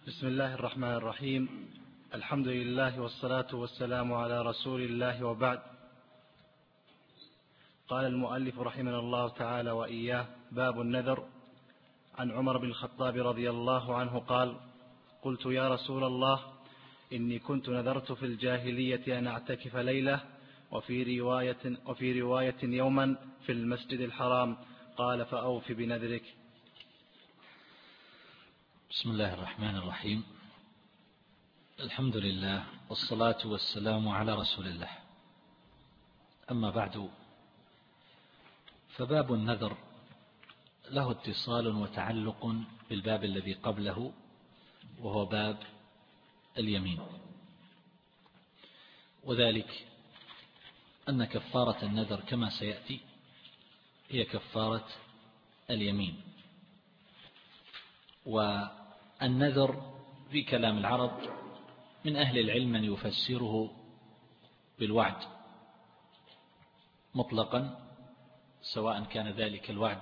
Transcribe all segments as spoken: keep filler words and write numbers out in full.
بسم الله الرحمن الرحيم. الحمد لله والصلاة والسلام على رسول الله، وبعد. قال المؤلف رحمه الله تعالى وإياه: باب النذر. عن عمر بن الخطاب رضي الله عنه قال: قلت يا رسول الله، إني كنت نذرت في الجاهلية أن أعتكف ليلة، وفي رواية, وفي رواية يوما في المسجد الحرام. قال: فأوف بنذرك. بسم الله الرحمن الرحيم. الحمد لله والصلاة والسلام على رسول الله. أما بعد، فباب النذر له اتصال وتعلق بالباب الذي قبله، وهو باب اليمين، وذلك أن كفارة النذر كما سيأتي هي كفارة اليمين. والنذر في كلام العرب من أهل العلم من يفسره بالوعد مطلقا، سواء كان ذلك الوعد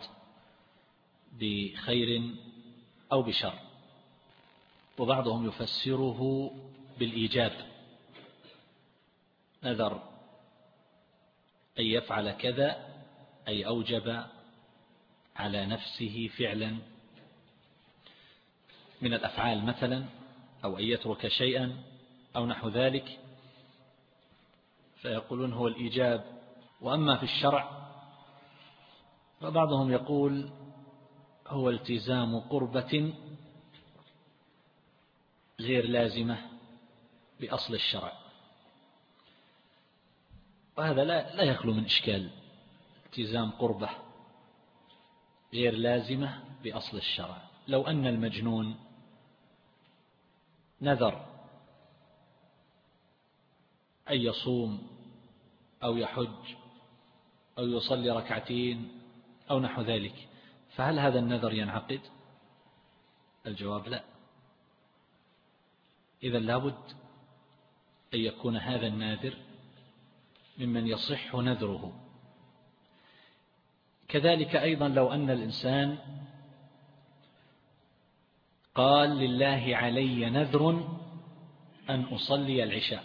بخير أو بشر، وبعضهم يفسره بالإيجاب، نذر أن يفعل كذا، أي أوجب على نفسه فعلا من الأفعال مثلا، أو أن يترك شيئا أو نحو ذلك، فيقولون هو الإيجاب. وأما في الشرع فبعضهم يقول هو التزام قربة غير لازمة بأصل الشرع، وهذا لا, لا يخلو من إشكال. التزام قربة غير لازمة بأصل الشرع. لو أن المجنون نذر أن يصوم أو يحج أو يصلي ركعتين أو نحو ذلك، فهل هذا النذر ينعقد؟ الجواب لا. إذا لابد أن يكون هذا الناذر ممن يصح نذره. كذلك أيضا لو أن الإنسان قال: لله علي نذر أن أصلي العشاء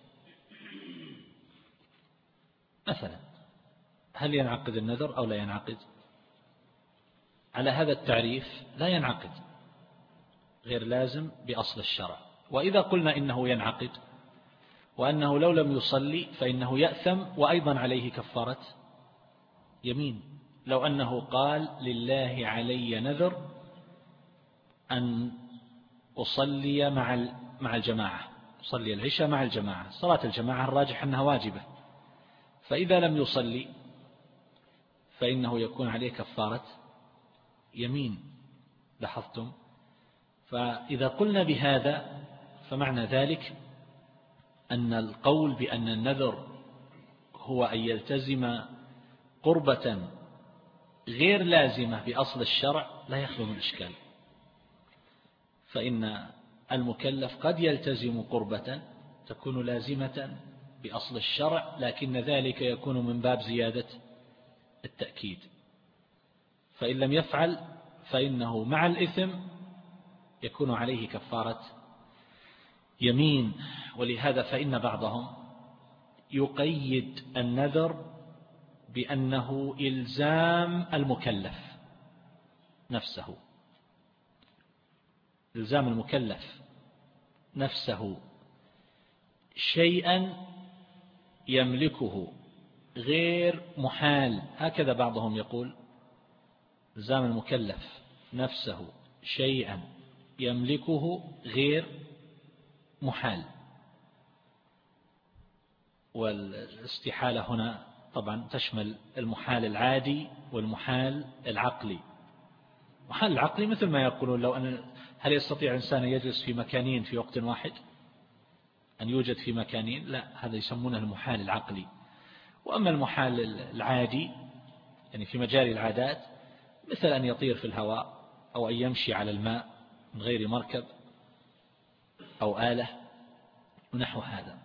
مثلا، هل ينعقد النذر أو لا ينعقد؟ على هذا التعريف لا ينعقد، غير لازم بأصل الشرع. وإذا قلنا إنه ينعقد، وأنه لو لم يصلي فإنه يأثم، وأيضا عليه كفارة يمين. لو أنه قال: لله علي نذر أن أصلي مع مع الجماعة، أصلي العشاء مع الجماعة، صلاة الجماعة الراجح أنها واجبة، فإذا لم يصلي فإنه يكون عليه كفارة يمين. لاحظتم؟ فإذا قلنا بهذا فمعنى ذلك أن القول بأن النذر هو أن يلتزم قربة غير لازمة بأصل الشرع لا يخلو من إشكال. فإن المكلف قد يلتزم قربة تكون لازمة بأصل الشرع، لكن ذلك يكون من باب زيادة التأكيد، فإن لم يفعل فإنه مع الإثم يكون عليه كفارة يمين. ولهذا فإن بعضهم يقيد النذر بأنه إلزام المكلف نفسه، إلزام المكلف نفسه شيئا يملكه غير محال. هكذا بعضهم يقول: إلزام المكلف نفسه شيئا يملكه غير محال. والاستحالة هنا طبعا تشمل المحال العادي والمحال العقلي. محال العقلي مثل ما يقولون: لو أن هل يستطيع إنسان يجلس في مكانين في وقت واحد، أن يوجد في مكانين؟ لا، هذا يسمونه المحال العقلي. وأما المحال العادي يعني في مجال العادات، مثل أن يطير في الهواء أو أن يمشي على الماء من غير مركب أو آلة ونحو هذا.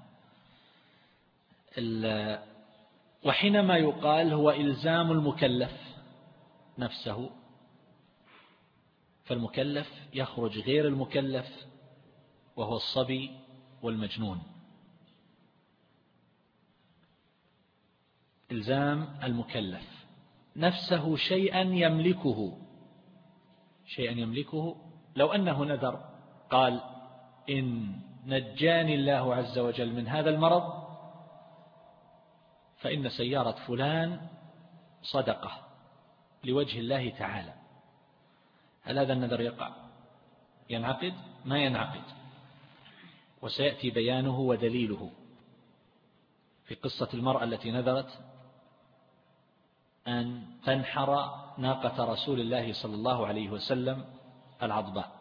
وحينما يقال هو إلزام المكلف نفسه، فالمكلف يخرج غير المكلف وهو الصبي والمجنون. إلزام المكلف نفسه شيئا يملكه، شيئا يملكه. لو أنه نذر قال إن نجاني الله عز وجل من هذا المرض فإن سيارة فلان صدقة لوجه الله تعالى، هل هذا النذر يقع؟ ينعقد؟ ما ينعقد. وسيأتي بيانه ودليله في قصة المرأة التي نذرت أن تنحر ناقة رسول الله صلى الله عليه وسلم العضباء.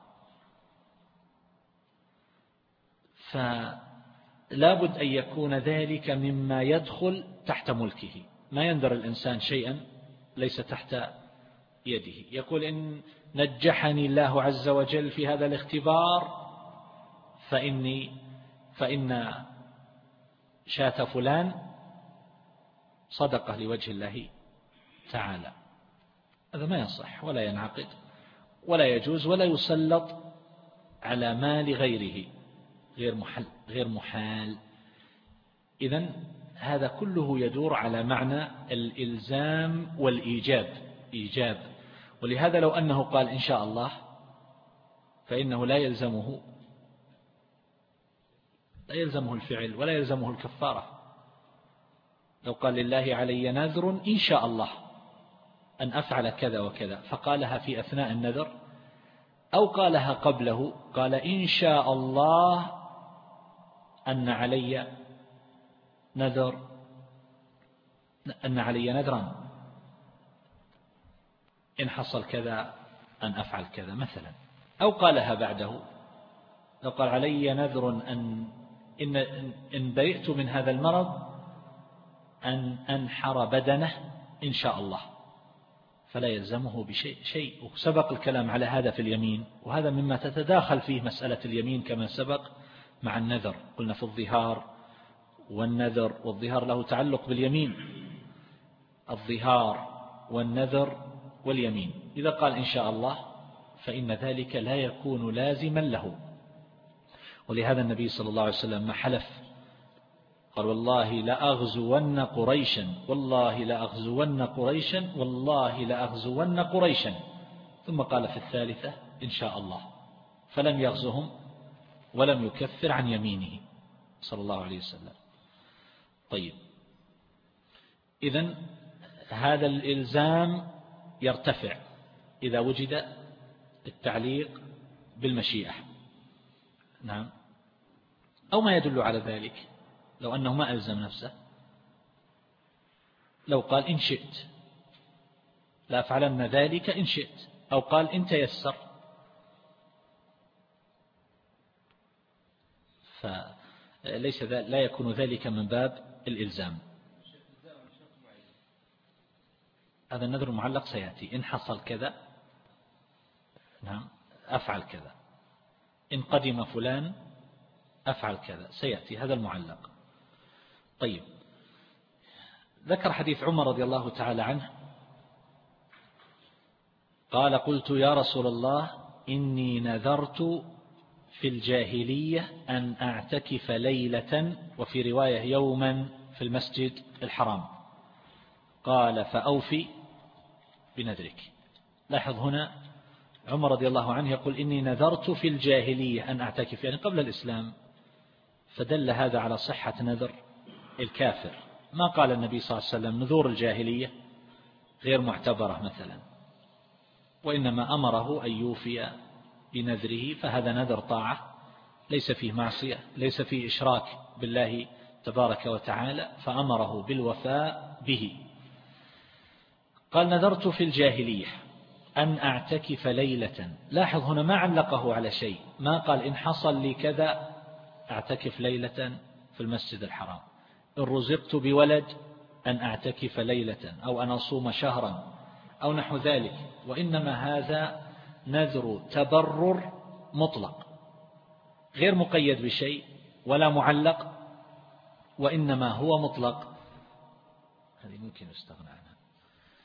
فلا بد أن يكون ذلك مما يدخل تحت ملكه، ما ينذر الإنسان شيئا ليس تحت يده. يقول إن نجحني الله عز وجل في هذا الاختبار فإني فإن شاة فلان صدقة لوجه الله تعالى. هذا ما يصح ولا ينعقد ولا يجوز ولا يسلط على مال غيره، غير محل غير محال. إذن هذا كله يدور على معنى الإلزام والإيجاب، إيجاب. ولهذا لو أنه قال إن شاء الله فإنه لا يلزمه لا يلزمه الفعل ولا يلزمه الكفارة. لو قال لله علي نذر إن شاء الله أن أفعل كذا وكذا، فقالها في أثناء النذر أو قالها قبله، قال إن شاء الله أن علي نذر أن علي نذرا إن حصل كذا أن أفعل كذا مثلا، أو قالها بعده. لو قال علي نذر أن إن إن برئت من هذا المرض أن أنحر بدنه إن شاء الله، فلا يلزمه بشيء شيء. وسبق الكلام على هذا في اليمين، وهذا مما تتداخل فيه مسألة اليمين كما سبق مع النذر. قلنا في الظهار والنذر، والظهار له تعلق باليمين، الظهار والنذر واليمين. إذا قال إن شاء الله فإن ذلك لا يكون لازما له. ولهذا النبي صلى الله عليه وسلم ما حلف قال والله لأغزون قريشا، والله لأغزون قريشا، والله لأغزون قريشا، ثم قال في الثالثة إن شاء الله، فلم يغزهم ولم يكفر عن يمينه صلى الله عليه وسلم. طيب، إذن هذا الإلزام يرتفع إذا وجد التعليق بالمشيئة، نعم، أو ما يدل على ذلك. لو أنه ما ألزم نفسه، لو قال إن شئت لا أفعلن ذلك إن شئت، أو قال إن تيسر، فليس لا يكون ذلك من باب الإلزام. هذا النذر المعلق سيأتي. إن حصل كذا نعم أفعل كذا، إن قدم فلان أفعل كذا، سيأتي هذا المعلق. طيب، ذكر حديث عمر رضي الله تعالى عنه قال قلت يا رسول الله إني نذرت في الجاهلية أن أعتكف ليلة، وفي رواية يوما، في المسجد الحرام. قال فأوفي بنذرك. لاحظ هنا عمر رضي الله عنه يقول إني نذرت في الجاهلية أن أعتكف، يعني قبل الإسلام، فدل هذا على صحة نذر الكافر. ما قال النبي صلى الله عليه وسلم نذور الجاهلية غير معتبرة مثلا، وإنما أمره أن يوفي بنذره، فهذا نذر طاعة ليس فيه معصية، ليس فيه إشراك بالله تبارك وتعالى، فأمره بالوفاء به. قال نذرت في الجاهلية أن أعتكف ليلة. لاحظ هنا ما علقه على شيء، ما قال إن حصل لي كذا أعتكف ليلة في المسجد الحرام، إن رزقت بولد أن أعتكف ليلة، أو أن أصوم شهرا أو نحو ذلك. وإنما هذا نذر تبرر مطلق غير مقيد بشيء ولا معلق، وإنما هو مطلق. هذه ممكن يستغنى عنها،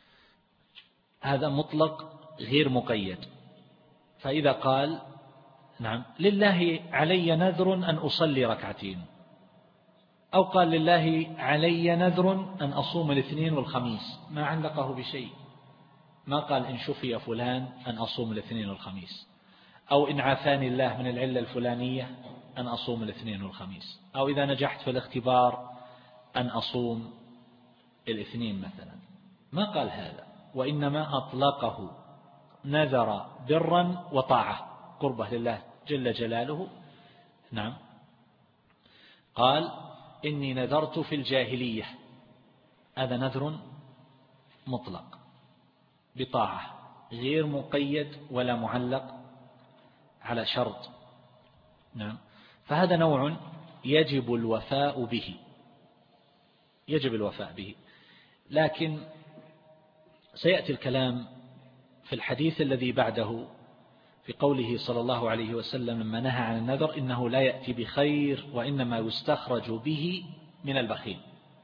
هذا مطلق غير مقيد. فإذا قال نعم لله علي نذر أن أصلي ركعتين، أو قال لله علي نذر أن أصوم الاثنين والخميس، ما علقه بشيء، ما قال إن شفي فلان أن أصوم الاثنين والخميس، أو إن عافاني الله من العلة الفلانية أن أصوم الاثنين والخميس، أو إذا نجحت في الاختبار أن أصوم الاثنين مثلا، ما قال هذا، وإنما أطلقه نذر برا وطاعة قربة لله جل جلاله. نعم قال إني نذرت في الجاهلية، هذا نذر مطلق بطاعة غير مقيد ولا معلق على شرط. نعم فهذا نوع يجب الوفاء به، يجب الوفاء به. لكن سيأتي الكلام في الحديث الذي بعده في قوله صلى الله عليه وسلم لما نهى عن النذر إنه لا يأتي بخير وإنما يستخرج به من البخيل.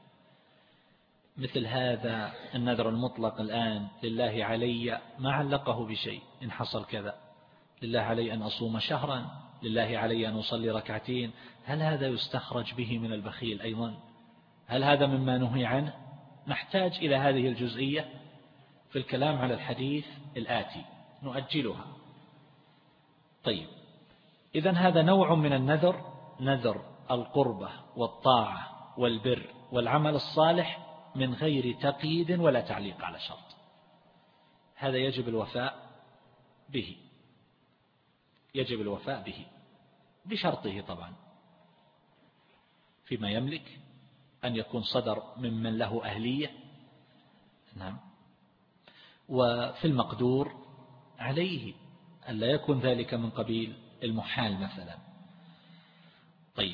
مثل هذا النذر المطلق الآن لله علي ما علقه بشيء، إن حصل كذا، لله علي أن أصوم شهرا، لله علي أن أصلي ركعتين، هل هذا يستخرج به من البخيل أيضا؟ هل هذا مما نهي عنه؟ نحتاج إلى هذه الجزئية في الكلام على الحديث الآتي، نؤجلها. طيب إذن هذا نوع من النذر، نذر القربة والطاعة والبر والعمل الصالح من غير تقييد ولا تعليق على شرط، هذا يجب الوفاء به، يجب الوفاء به بشرطه طبعا، فيما يملك أن يكون صدر ممن له أهلية. نعم وفي المقدور عليه أن لا يكون ذلك من قبيل المحال مثلا. طيب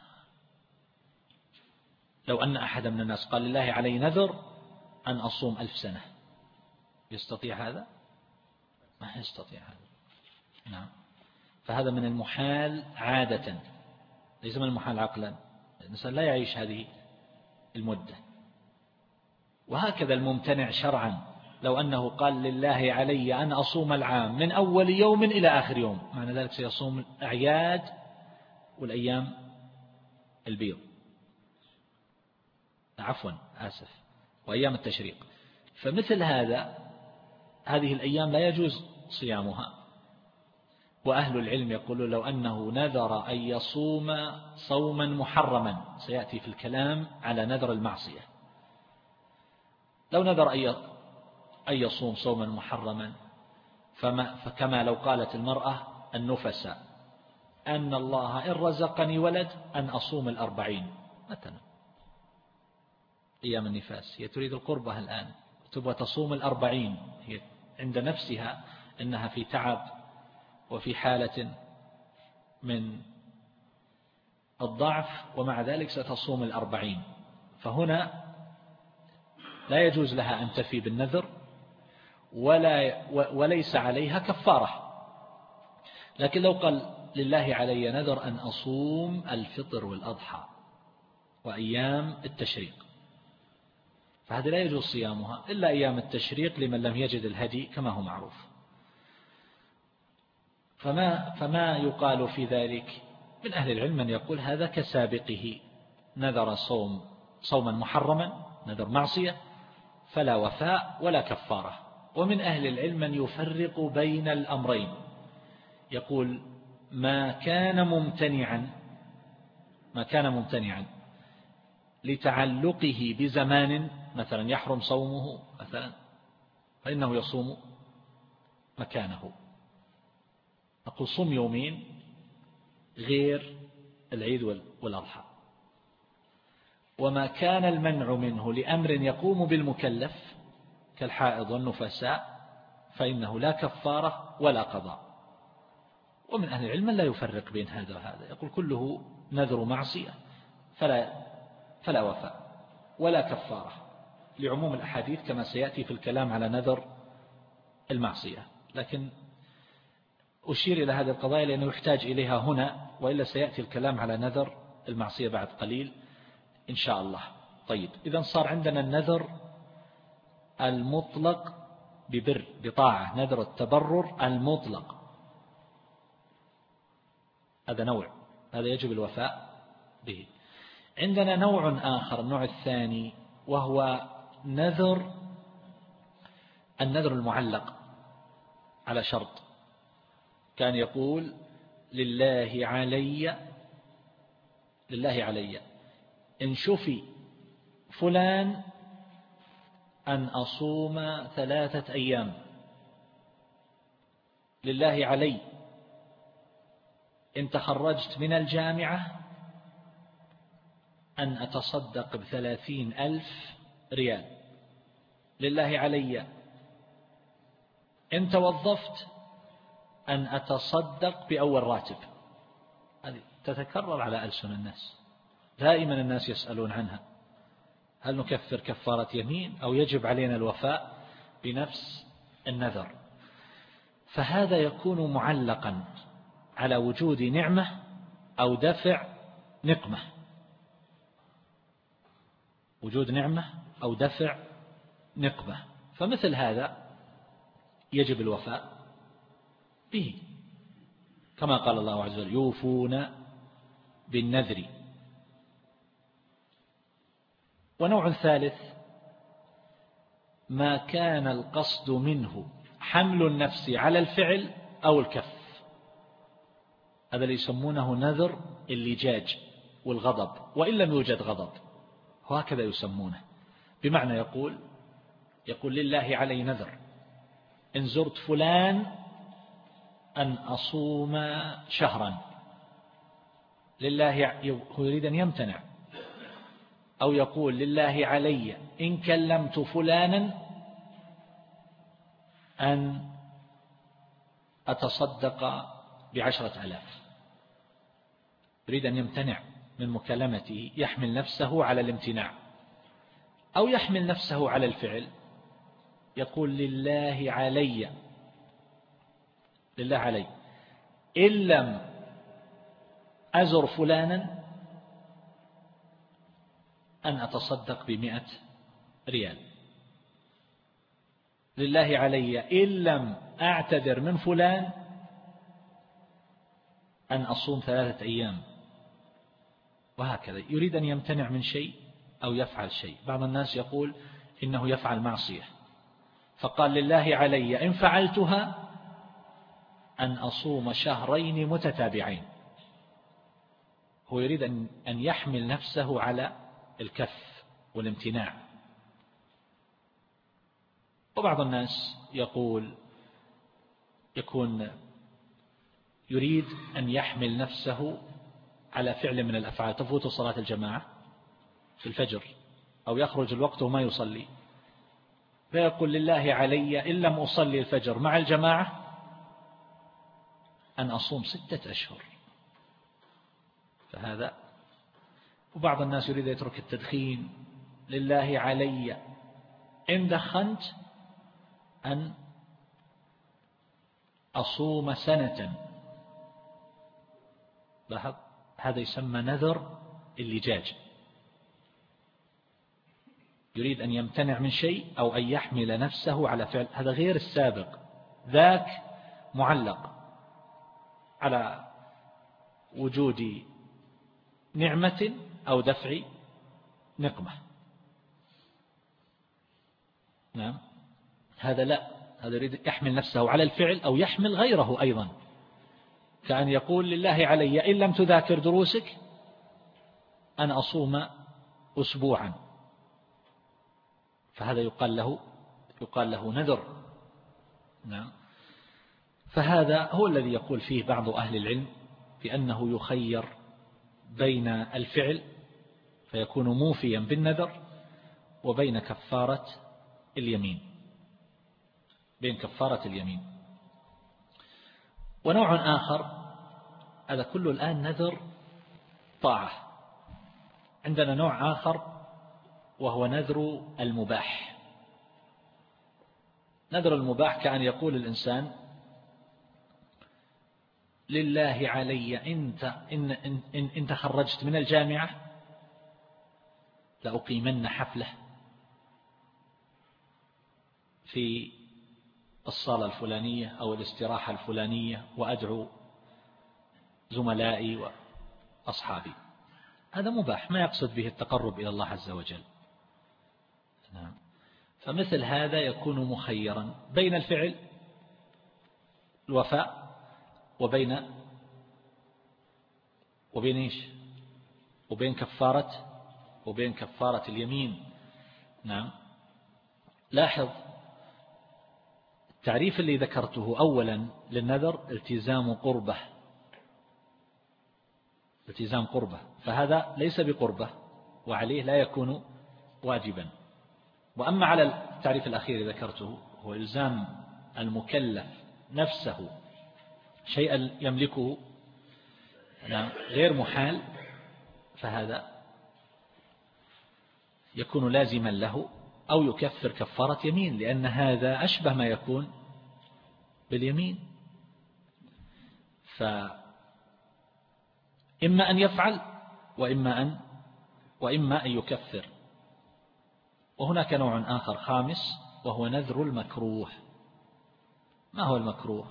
لو أن أحد من الناس قال لله علي نذر أن أصوم ألف سنة، يستطيع هذا؟ ما يستطيع هذا. نعم فهذا من المحال عادة، ليس من المحال عقلا، الإنسان لا يعيش هذه المدة. وهكذا الممتنع شرعا، لو أنه قال لله علي أن أصوم العام من أول يوم إلى آخر يوم، معنى ذلك سيصوم الأعياد والأيام البيض، عفوا آسف وأيام التشريق، فمثل هذا هذه الأيام لا يجوز صيامها. وأهل العلم يقولون لو أنه نذر أن يصوم صوما محرما، سيأتي في الكلام على نذر المعصية، لو نذر أن يصوم صوما محرما فما فكما لو قالت المرأة النفساء أن الله إن رزقني ولد أن أصوم الأربعين مثلا أيام النفاس، هي تريد القربة الآن، تبغى تصوم الأربعين، هي عند نفسها أنها في تعب وفي حالة من الضعف، ومع ذلك ستصوم الأربعين، فهنا لا يجوز لها أن تفي بالنذر ولا وليس عليها كفارة. لكن لو قال لله علي نذر أن أصوم الفطر والأضحى وأيام التشريق، فهذا لا يجوز صيامها إلا أيام التشريق لمن لم يجد الهدي كما هو معروف. فما, فما يقال في ذلك من أهل العلم من يقول هذا كسابقه، نذر صوم صوما محرما، نذر معصية، فلا وفاء ولا كفارة. ومن أهل العلم من يفرق بين الأمرين، يقول ما كان ممتنعا ما كان ممتنعا لتعلقه بزمان مثلا يحرم صومه مثلا، فإنه يصوم مكانه، نقول صوم يومين غير العيد والأضحى. وما كان المنع منه لأمر يقوم بالمكلف كالحائض والنفساء فإنه لا كفارة ولا قضاء. ومن أهل العلم لا يفرق بين هذا وهذا، يقول كله نذر معصية فلا, فلا وفاء ولا كفارة، لعموم الأحاديث كما سيأتي في الكلام على نذر المعصية. لكن أشير إلى هذه القضايا لأنه يحتاج إليها هنا، وإلا سيأتي الكلام على نذر المعصية بعد قليل إن شاء الله. طيب إذن صار عندنا النذر المطلق ببر بطاعة، نذر التبرر المطلق، هذا نوع، هذا يجب الوفاء به. عندنا نوع آخر، النوع الثاني، وهو نذر النذر المعلق على شرط. كان يقول لله علي لله علي إن شفي فلان أن أصوم ثلاثة أيام، لله علي إن تخرجت من الجامعة أن أتصدق بثلاثين ألف ريال، لله علي إن توظفت أن أتصدق بأول راتب. هذه تتكرر على ألسن الناس، دائما الناس يسألون عنها، هل نكفر كفارة يمين أو يجب علينا الوفاء بنفس النذر؟ فهذا يكون معلقا على وجود نعمة أو دفع نقمة، وجود نعمة أو دفع نقمة. فمثل هذا يجب الوفاء به، كما قال الله عز وجل يوفون بالنذر. ونوع ثالث ما كان القصد منه حمل النفس على الفعل أو الكف، هذا اللي يسمونه نذر اللجاج والغضب، وإن لم يوجد غضب وهكذا يسمونه. بمعنى يقول يقول لله علي نذر إن زرت فلان أن أصوم شهرا، لله هو يريد أن يمتنع. أو يقول لله علي إن كلمت فلانا أن أتصدق بعشرة آلاف، يريد أن يمتنع من مكالمته، يحمل نفسه على الامتناع. أو يحمل نفسه على الفعل، يقول لله علي لله علي إن لم أزر فلانا أن أتصدق بمئة ريال، لله علي إن لم أعتذر من فلان أن أصوم ثلاثة أيام، وهكذا. يريد أن يمتنع من شيء أو يفعل شيء. بعض الناس يقول إنه يفعل معصية فقال لله علي إن فعلتها أن أصوم شهرين متتابعين، هو يريد أن يحمل نفسه على الكف والامتناع. وبعض الناس يقول يكون يريد أن يحمل نفسه على فعل من الأفعال، تفوت صلاة الجماعة في الفجر أو يخرج الوقت وما يصلي، فيقول لله علي إن لم أصلي الفجر مع الجماعة أن أصوم ستة أشهر، فهذا. وبعض الناس يريد يترك التدخين، لله علي إن دخنت أن أصوم سنة. لاحظ، هذا يسمى نذر اللجاج، يريد أن يمتنع من شيء أو أن يحمل نفسه على فعل، هذا غير السابق، ذاك معلق على وجود نعمة أو دفع نقمة. نعم، هذا لا، هذا يريد يحمل نفسه على الفعل أو يحمل غيره أيضا، كأن يقول لله علي إن لم تذاكر دروسك أن أصوم أسبوعا، فهذا يقال له يقال له نذر. نعم، فهذا هو الذي يقول فيه بعض أهل العلم بأنه يخير بين الفعل فيكون موفيا بالنذر وبين كفارة اليمين بين كفارة اليمين. ونوع آخر، هذا كله الآن نذر طاعة. عندنا نوع آخر وهو نذر المباح. نذر المباح كأن يقول الإنسان لله علي إنت إن, إن, إن, إن تخرجت من الجامعة لأقيمن حفلة في الصالة الفلانية أو الاستراحة الفلانية، وأدعو زملائي وأصحابي، هذا مباح ما يقصد به التقرب إلى الله عز وجل. نعم. فمثل هذا يكون مخيرا بين الفعل الوفاء وبين وبين إيش وبين كفارة وبين كفارة اليمين. نعم. لاحظ التعريف اللي ذكرته أولا للنذر التزام قربه، التزام قربه، فهذا ليس بقربه وعليه لا يكون واجبا. وأما على التعريف الأخير ذكرته هو إلزام المكلف نفسه شيئا يملكه غير محال، فهذا يكون لازما له أو يكفر كفارة يمين، لأن هذا أشبه ما يكون باليمين. فإما أن يفعل وإما أن وإما أن يكفر. وهناك نوع آخر خامس وهو نذر المكروه. ما هو المكروه؟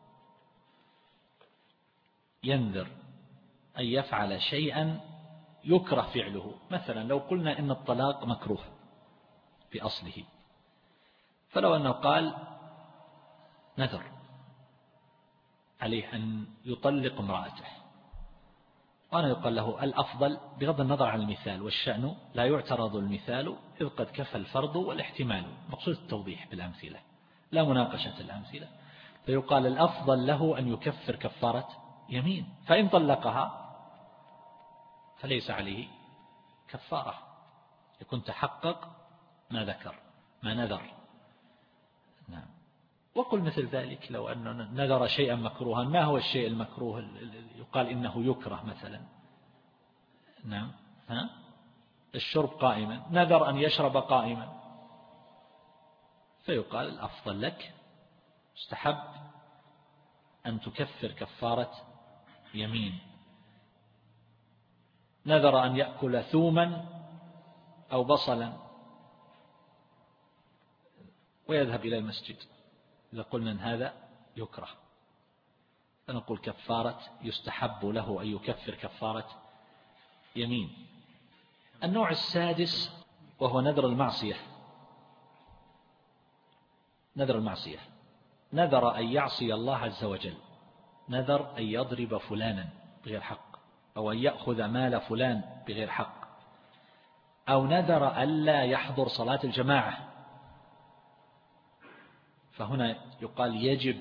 ينذر أن يفعل شيئا يكره فعله. مثلا لو قلنا إن الطلاق مكروه في أصله، فلو أنه قال نذر عليه أن يطلق امرأته، وأنا يقال له الأفضل بغض النظر عن المثال، والشأن لا يعترض المثال إذ قد كفى الفرض والاحتمال، مقصود التوضيح بالأمثلة لا مناقشة الأمثلة. فيقال الأفضل له أن يكفر كفارة يمين، فإن طلقها فليس عليه كفارة، يكون تحقق ما ذكر ما نذر. نعم. وقل مثل ذلك لو أنه نذر شيئا مكروها. ما هو الشيء المكروه؟ يقال إنه يكره مثلا. نعم. ها؟ الشرب قائما، نذر أن يشرب قائما، فيقال الأفضل لك استحب أن تكفر كفارة يمين. نذر أن يأكل ثوما أو بصلا ويذهب إلى المسجد، إذا قلنا أن هذا يكره فنقول كفارة يستحب له أن يكفر كفارة يمين. النوع السادس وهو نذر المعصية. نذر المعصية نذر أن يعصي الله عز وجل، نذر أن يضرب فلانا بغير حق، أو أن يأخذ مال فلان بغير حق، أو نذر ألا يحضر صلاة الجماعة. فهنا يقال يجب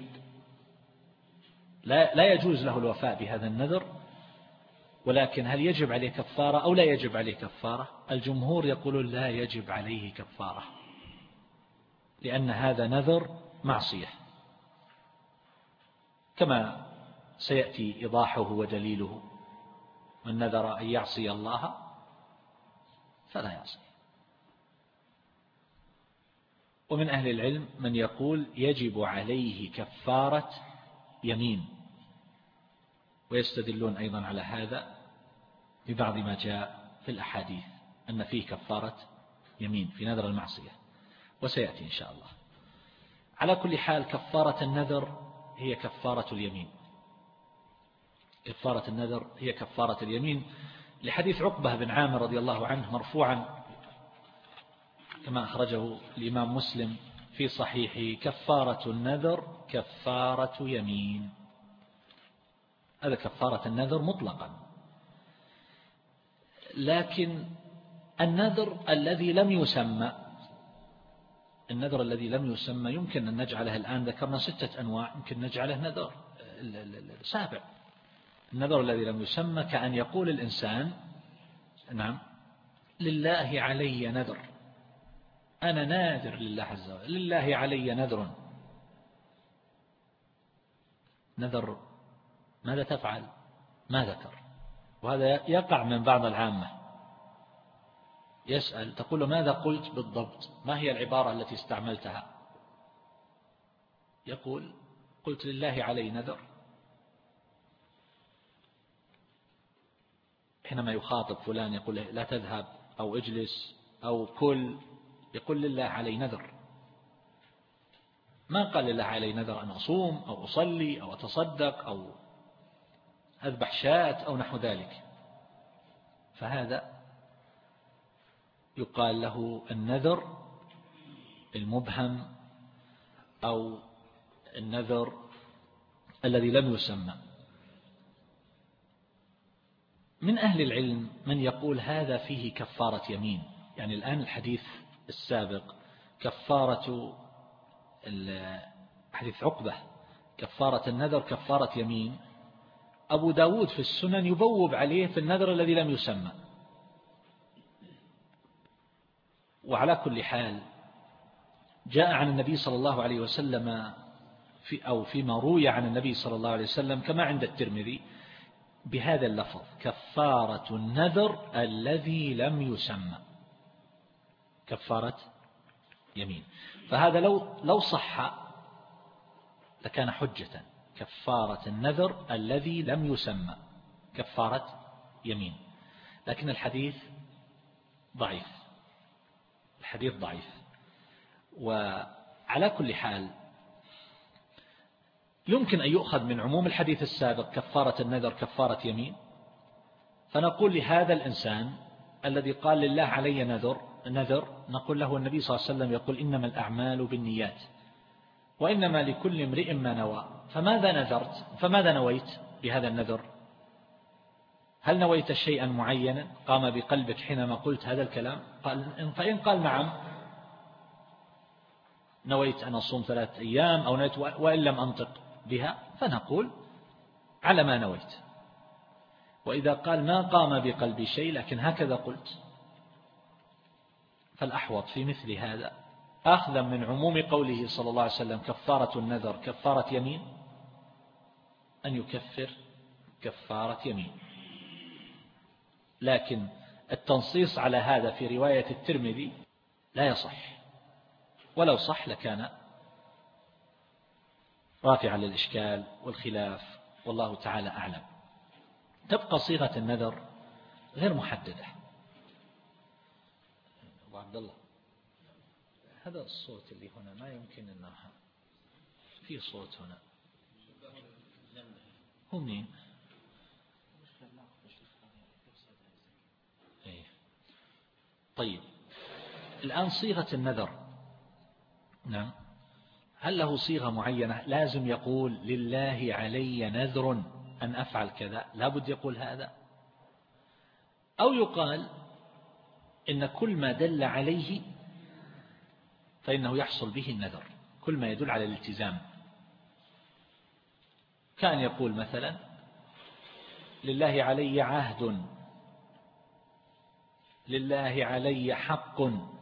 لا, لا يجوز له الوفاء بهذا النذر، ولكن هل يجب عليه كفارة أو لا يجب عليه كفارة؟ الجمهور يقولون لا يجب عليه كفارة، لأن هذا نذر معصية كما سيأتي إيضاحه ودليله. من نذر أن يعصي الله فلا يعصي. ومن أهل العلم من يقول يجب عليه كفارة يمين، ويستدلون أيضا على هذا ببعض ما جاء في الأحاديث أن فيه كفارة يمين في نذر المعصية، وسيأتي إن شاء الله. على كل حال كفارة النذر هي كفارة اليمين. كفارة النذر هي كفارة اليمين، لحديث عقبة بن عامر رضي الله عنه مرفوعا كما أخرجه الإمام مسلم في صحيحه: كفارة النذر كفارة يمين. هذا كفارة النذر مطلقا. لكن النذر الذي لم يسمى النذر الذي لم يسمى يمكن أن نجعله الآن، ذكرنا ستة أنواع، يمكن نجعله نذر سابع. النذر الذي لم يسمى كأن يقول الإنسان: نعم لله علي نذر، أنا ناذر لله عز وجل، لله علي نذر. نذر ماذا تفعل؟ ما ذكر. وهذا يقع من بعض العامة، يسأل تقول له: ماذا قلت بالضبط؟ ما هي العبارة التي استعملتها؟ يقول: قلت لله علي نذر. حينما يخاطب فلان يقول له: لا تذهب أو اجلس أو كل، يقول: لله علي نذر. ما قال لله علي نذر أن أصوم أو أصلي أو أتصدق أو أذبح شاة أو نحو ذلك، فهذا يقال له النذر المبهم أو النذر الذي لم يسمى. من أهل العلم من يقول هذا فيه كفارة يمين، يعني الآن الحديث السابق كفارة حديث عقبة كفارة النذر كفارة يمين، أبو داود في السنن يبوب عليه في النذر الذي لم يسمى. وعلى كل حال جاء عن النبي صلى الله عليه وسلم في أو فيما روي عن النبي صلى الله عليه وسلم كما عند الترمذي بهذا اللفظ كفارة النذر الذي لم يسمى، كفارة يمين. فهذا لو لو صح لكان حجة، كفارة النذر الذي لم يسمى كفارة يمين. لكن الحديث ضعيف، الحديث ضعيف. وعلى كل حال يمكن أن يؤخذ من عموم الحديث السابق كفارة النذر كفارة يمين، فنقول لهذا الإنسان الذي قال لله علي نذر نذر نقول له النبي صلى الله عليه وسلم يقول إنما الأعمال بالنيات وإنما لكل امرئ ما نوى، فماذا نذرت فماذا نويت بهذا النذر؟ هل نويت شيئا معينا قام بقلبك حينما قلت هذا الكلام؟ قال فإن قال نعم نويت أن أصوم ثلاثة أيام أو نويت وإن لم أنطق بها فنقول على ما نويت. وإذا قال ما قام بقلبي شيء لكن هكذا قلت، فالأحوط في مثل هذا أخذا من عموم قوله صلى الله عليه وسلم كفارة النذر كفارة يمين أن يكفر كفارة يمين. لكن التنصيص على هذا في رواية الترمذي لا يصح، ولو صح لكان رافعا للإشكال والخلاف، والله تعالى أعلم. تبقى صيغة النذر غير محددة. أبو عبد الله هذا الصوت اللي هنا ما يمكن أنه في صوت هنا، هو منين؟ إيه. طيب الآن صيغة النذر، نعم، هل له صيغة معينة لازم يقول لله علي نذر أن أفعل كذا، لابد يقول هذا؟ أو يقال إن كل ما دل عليه فإنه يحصل به النذر، كل ما يدل على الالتزام. كان يقول مثلا لله علي عهد، لله علي حق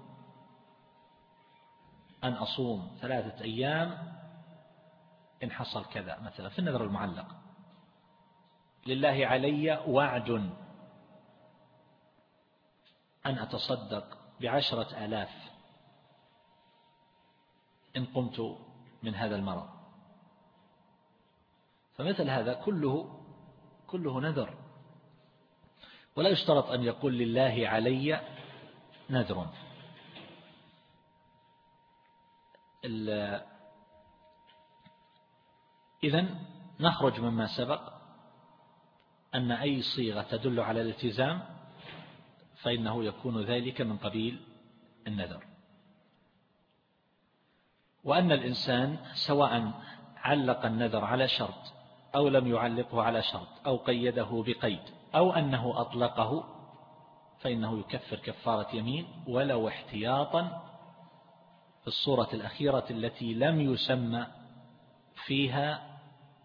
أن أصوم ثلاثة أيام إن حصل كذا مثلا في النذر المعلق. لله علي وعد أن أتصدق بعشرة آلاف إن قمت من هذا المرض. فمثل هذا كله كله نذر، ولا يشترط أن يقول لله علي نذر. إذن نخرج مما سبق أن أي صيغة تدل على الالتزام فإنه يكون ذلك من قبيل النذر، وأن الإنسان سواء علق النذر على شرط أو لم يعلقه على شرط أو قيده بقيد أو أنه أطلقه فإنه يكفر كفارة يمين ولو احتياطا في الصورة الأخيرة التي لم يسمى فيها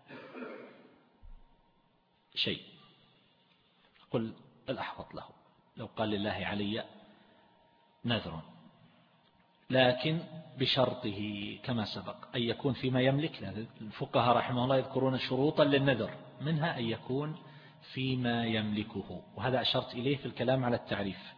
شيء. قل الأحوط له لو قال لله علي نذر، لكن بشرطه كما سبق أن يكون فيما يملك. الفقهاء رحمه الله يذكرون شروطا للنذر، منها أن يكون فيما يملكه، وهذا أشرت إليه في الكلام على التعريف،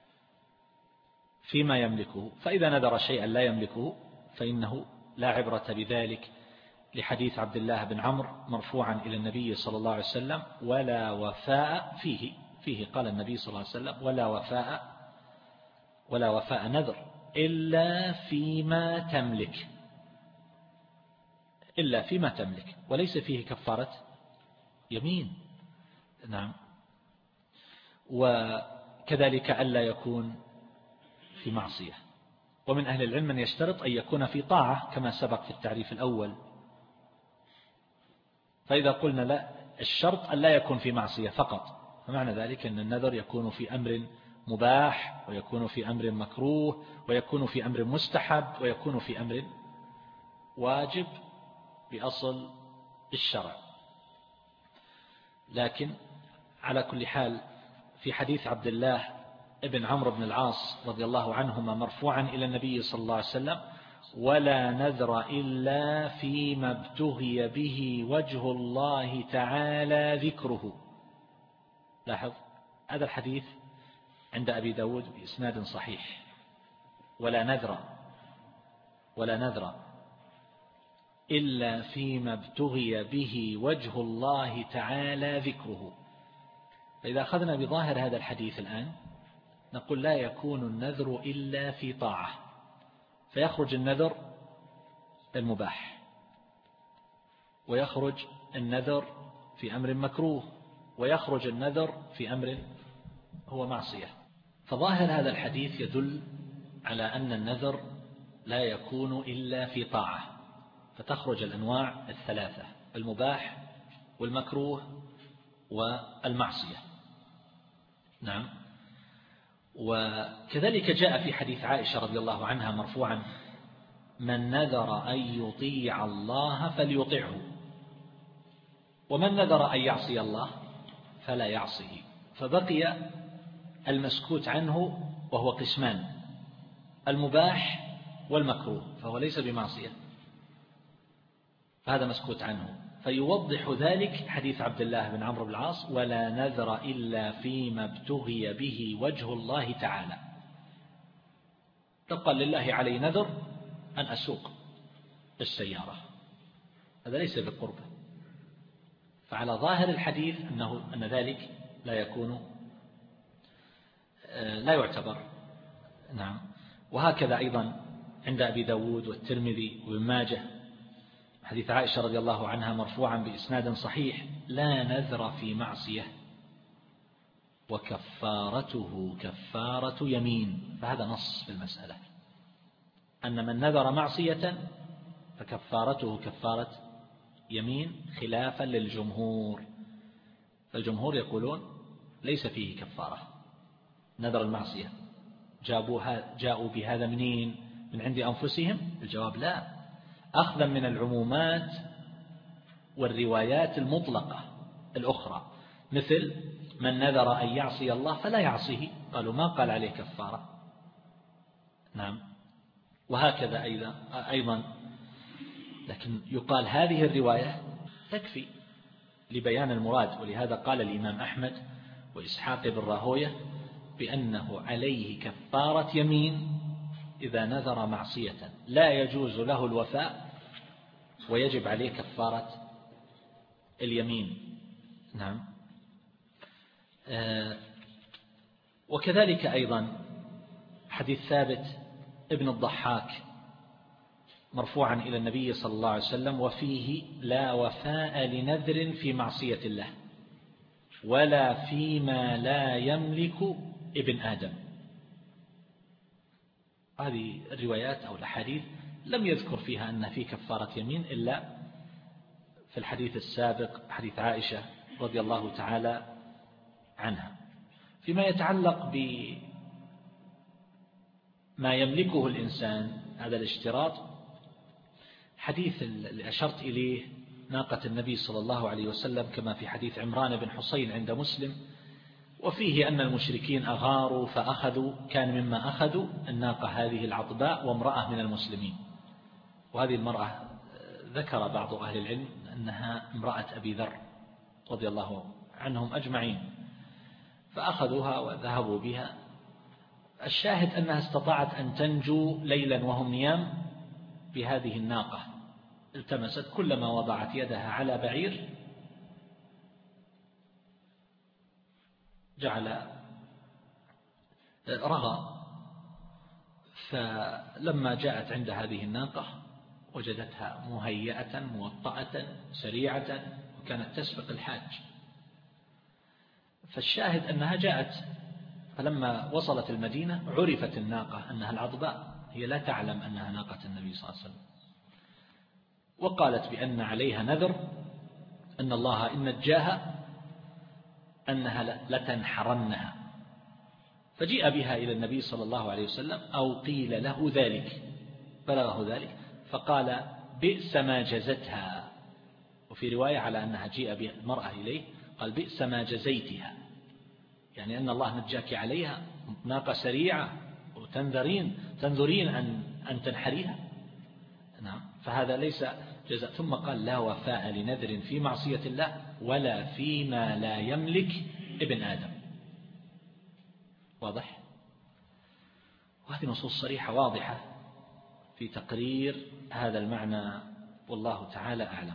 فيما يملكه. فإذا نذر شيئا لا يملكه فإنه لا عبرة بذلك، لحديث عبد الله بن عمرو مرفوعا إلى النبي صلى الله عليه وسلم ولا وفاء فيه فيه قال النبي صلى الله عليه وسلم ولا وفاء ولا وفاء نذر إلا فيما تملك، إلا فيما تملك، وليس فيه كفارة يمين. نعم. وكذلك ألا يكون في معصية. ومن أهل العلم من يشترط أن يكون في طاعة كما سبق في التعريف الأول. فإذا قلنا لا، الشرط أن لا يكون في معصية فقط، فمعنى ذلك أن النذر يكون في أمر مباح، ويكون في أمر مكروه، ويكون في أمر مستحب، ويكون في أمر واجب بأصل الشرع. لكن على كل حال في حديث عبد الله ابن عمرو بن العاص رضي الله عنهما مرفوعا إلى النبي صلى الله عليه وسلم: ولا نذر إلا فيما ابتغي به وجه الله تعالى ذكره. لاحظ هذا الحديث عند أبي داود بإسناد صحيح: ولا نذر ولا نذر إلا فيما ابتغي به وجه الله تعالى ذكره. فإذا أخذنا بظاهر هذا الحديث الآن نقول لا يكون النذر إلا في طاعة، فيخرج النذر المباح، ويخرج النذر في أمر مكروه، ويخرج النذر في أمر هو معصية. فظاهر هذا الحديث يدل على أن النذر لا يكون إلا في طاعة، فتخرج الأنواع الثلاثة: المباح والمكروه والمعصية. نعم. وكذلك جاء في حديث عائشة رضي الله عنها مرفوعا: من نذر أن يطيع الله فليطعه، ومن نذر أن يعصي الله فلا يعصيه. فبقي المسكوت عنه وهو قسمان: المباح والمكروه، فهو ليس بمعصية، فهذا مسكوت عنه. فيوضح ذلك حديث عبد الله بن عمرو بن العاص: ولا نذر إلا فيما ابتغي به وجه الله تعالى. تقال لله علي نذر أن أسوق السيارة، هذا ليس بقربة، فعلى ظاهر الحديث أنه أن ذلك لا يكون لا يعتبر. نعم. وهكذا أيضا عند أبي داود والترمذي وابن ماجه حديث عائشة رضي الله عنها مرفوعا بإسناد صحيح: لا نذر في معصية وكفارته كفارة يمين. فهذا نص في المسألة أن من نذر معصية فكفارته كفارة يمين، خلافا للجمهور. فالجمهور يقولون ليس فيه كفارة نذر المعصية. جابوها جاءوا بهذا منين؟ من عند أنفسهم؟ الجواب لا، أخذا من العمومات والروايات المطلقة الأخرى، مثل من نذر أن يعصي الله فلا يعصيه، قالوا ما قال عليه كفارة. نعم. وهكذا أيضا أيضا لكن يقال هذه الرواية تكفي لبيان المراد، ولهذا قال الإمام أحمد وإسحاق بن راهوية بأنه عليه كفارة يمين إذا نذر معصية لا يجوز له الوفاء، ويجب عليه كفارة اليمين. نعم. آه وكذلك أيضا حديث ثابت ابن الضحاك مرفوعا إلى النبي صلى الله عليه وسلم: وفيه لا وفاء لنذر في معصية الله ولا فيما لا يملك ابن آدم. هذه الروايات أو الحديث لم يذكر فيها أن في كفارة يمين إلا في الحديث السابق حديث عائشة رضي الله تعالى عنها. فيما يتعلق بما يملكه الإنسان هذا الاشتراط، حديث اللي أشرت إليه ناقة النبي صلى الله عليه وسلم كما في حديث عمران بن حسين عند مسلم، وفيه أن المشركين أغاروا فأخذوا، كان مما أخذوا الناقة هذه العطباء وامرأة من المسلمين. وهذه المرأة ذكر بعض أهل العلم أنها امرأة أبي ذر رضي الله عنهم أجمعين، فأخذوها وذهبوا بها. الشاهد أنها استطاعت أن تنجو ليلا وهم نيام بهذه الناقة. التمست كلما وضعت يدها على بعير جعل رغى، فلما جاءت عند هذه الناقة وجدتها مهيئة موطأة سريعة، وكانت تسبق الحاج، فالشاهد أنها جاءت، فلما وصلت المدينة عرفت الناقة أنها العضباء، هي لا تعلم أنها ناقة النبي صلى الله عليه وسلم، وقالت بأن عليها نذر أن الله إن نجاها أنها لتنحرنها، فجيء بها إلى النبي صلى الله عليه وسلم أو قيل له ذلك، بلغه ذلك فقال بئس ما جزتها، وفي رواية على أنها جيء بها المرأة إليه قال بئس ما جزيتها، يعني أن الله نجاك عليها ناقة سريعة وتنذرين تنذرين أن, أن تنحريها. نعم، فهذا ليس جزاء. ثم قال لا وفاء لنذر في معصية الله ولا فيما لا يملك ابن آدم. واضح؟ وهذه نصوص صريحة واضحة في تقرير هذا المعنى، والله تعالى أعلم.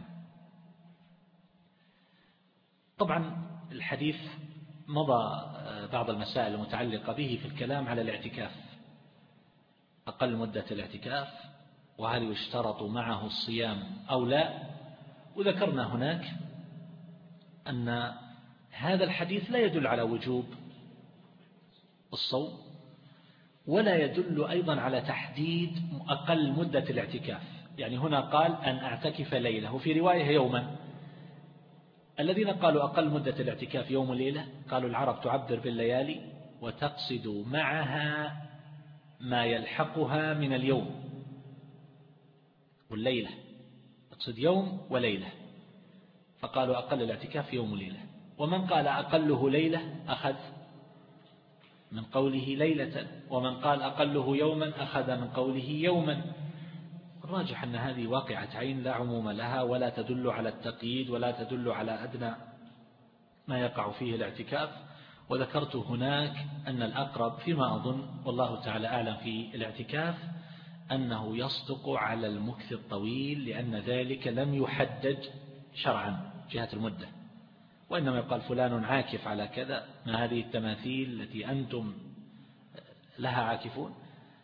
طبعا الحديث مضى بعض المسائل المتعلقة به في الكلام على الاعتكاف، أقل مدة الاعتكاف، وهل يشترط معه الصيام أو لا. وذكرنا هناك أن هذا الحديث لا يدل على وجوب الصوم، ولا يدل أيضا على تحديد أقل مدة الاعتكاف، يعني هنا قال أن أعتكف ليلة، وفي رواية يوما. الذين قالوا أقل مدة الاعتكاف يوم وليلة قالوا العرب تعبر بالليالي وتقصد معها ما يلحقها من اليوم والليلة، تقصد يوم وليلة، فقالوا أقل الاعتكاف يوم وليلة. ومن قال أقله ليلة أخذ من قوله ليلة، ومن قال أقله يوما أخذ من قوله يوما. الراجح أن هذه واقعة عين لا عموم لها، ولا تدل على التقييد، ولا تدل على أدنى ما يقع فيه الاعتكاف. وذكرت هناك أن الأقرب فيما أظن والله تعالى أعلم في الاعتكاف أنه يصدق على المكث الطويل، لأن ذلك لم يحدد شرعا جهة المدة، وإنما يقال فلان عاكف على كذا، ما هذه التماثيل التي أنتم لها عاكفون.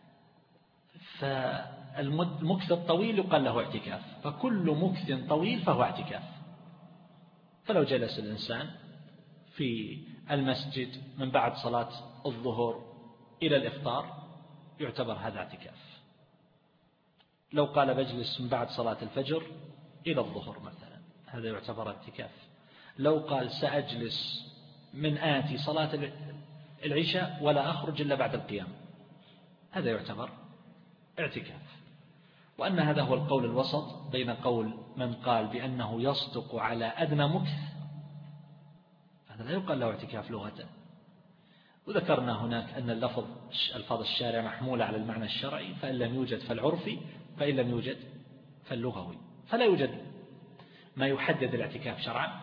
فالمكث الطويل يقال له اعتكاف، فكل مكث طويل فهو اعتكاف. فلو جلس الإنسان في المسجد من بعد صلاة الظهر إلى الإفطار يعتبر هذا اعتكاف. لو قال بجلس من بعد صلاة الفجر إلى الظهر مثلا هذا يعتبر اعتكاف. لو قال سأجلس من آتي صلاة العشاء ولا أخرج إلا بعد القيام هذا يعتبر اعتكاف. وأن هذا هو القول الوسط بين قول من قال بأنه يصدق على أدنى مكث، هذا لا يقال له اعتكاف لغة. وذكرنا هناك أن اللفظ الفاظ الشارع محمولة على المعنى الشرعي، فإن لم يوجد فالعرفي، فإن لم يوجد فاللغوي، فلا يوجد ما يحدد الاعتكاف شرعا.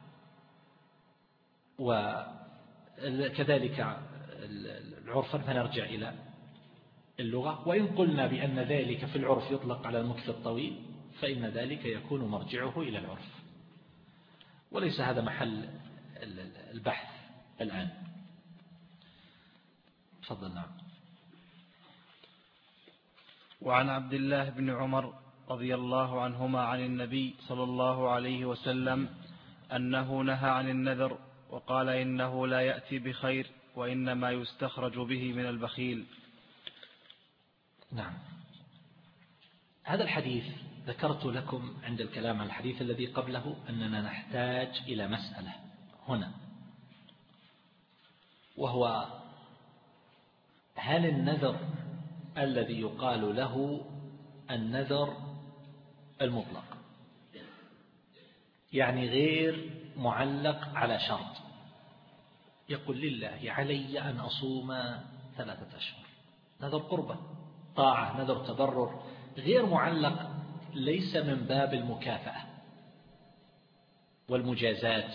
وكذلك العرفا فنرجع إلى اللغة. وإن قلنا بأن ذلك في العرف يطلق على المكث الطويل فإن ذلك يكون مرجعه إلى العرف، وليس هذا محل البحث الآن. تفضل. نعم. وعن عبد الله بن عمر رضي الله عنهما عن النبي صلى الله عليه وسلم أنه نهى عن النذر وقال إنه لا يأتي بخير وإنما يستخرج به من البخيل. نعم. هذا الحديث ذكرت لكم عند الكلام عن الحديث الذي قبله أننا نحتاج إلى مسألة هنا، وهو هل النذر الذي يقال له النذر المطلق، يعني غير معلق على شرط، يقول لله علي أن أصوم ثلاثة أشهر، نذر قربة طاعة، نذر تضرر، غير معلق، ليس من باب المكافأة والمجازات.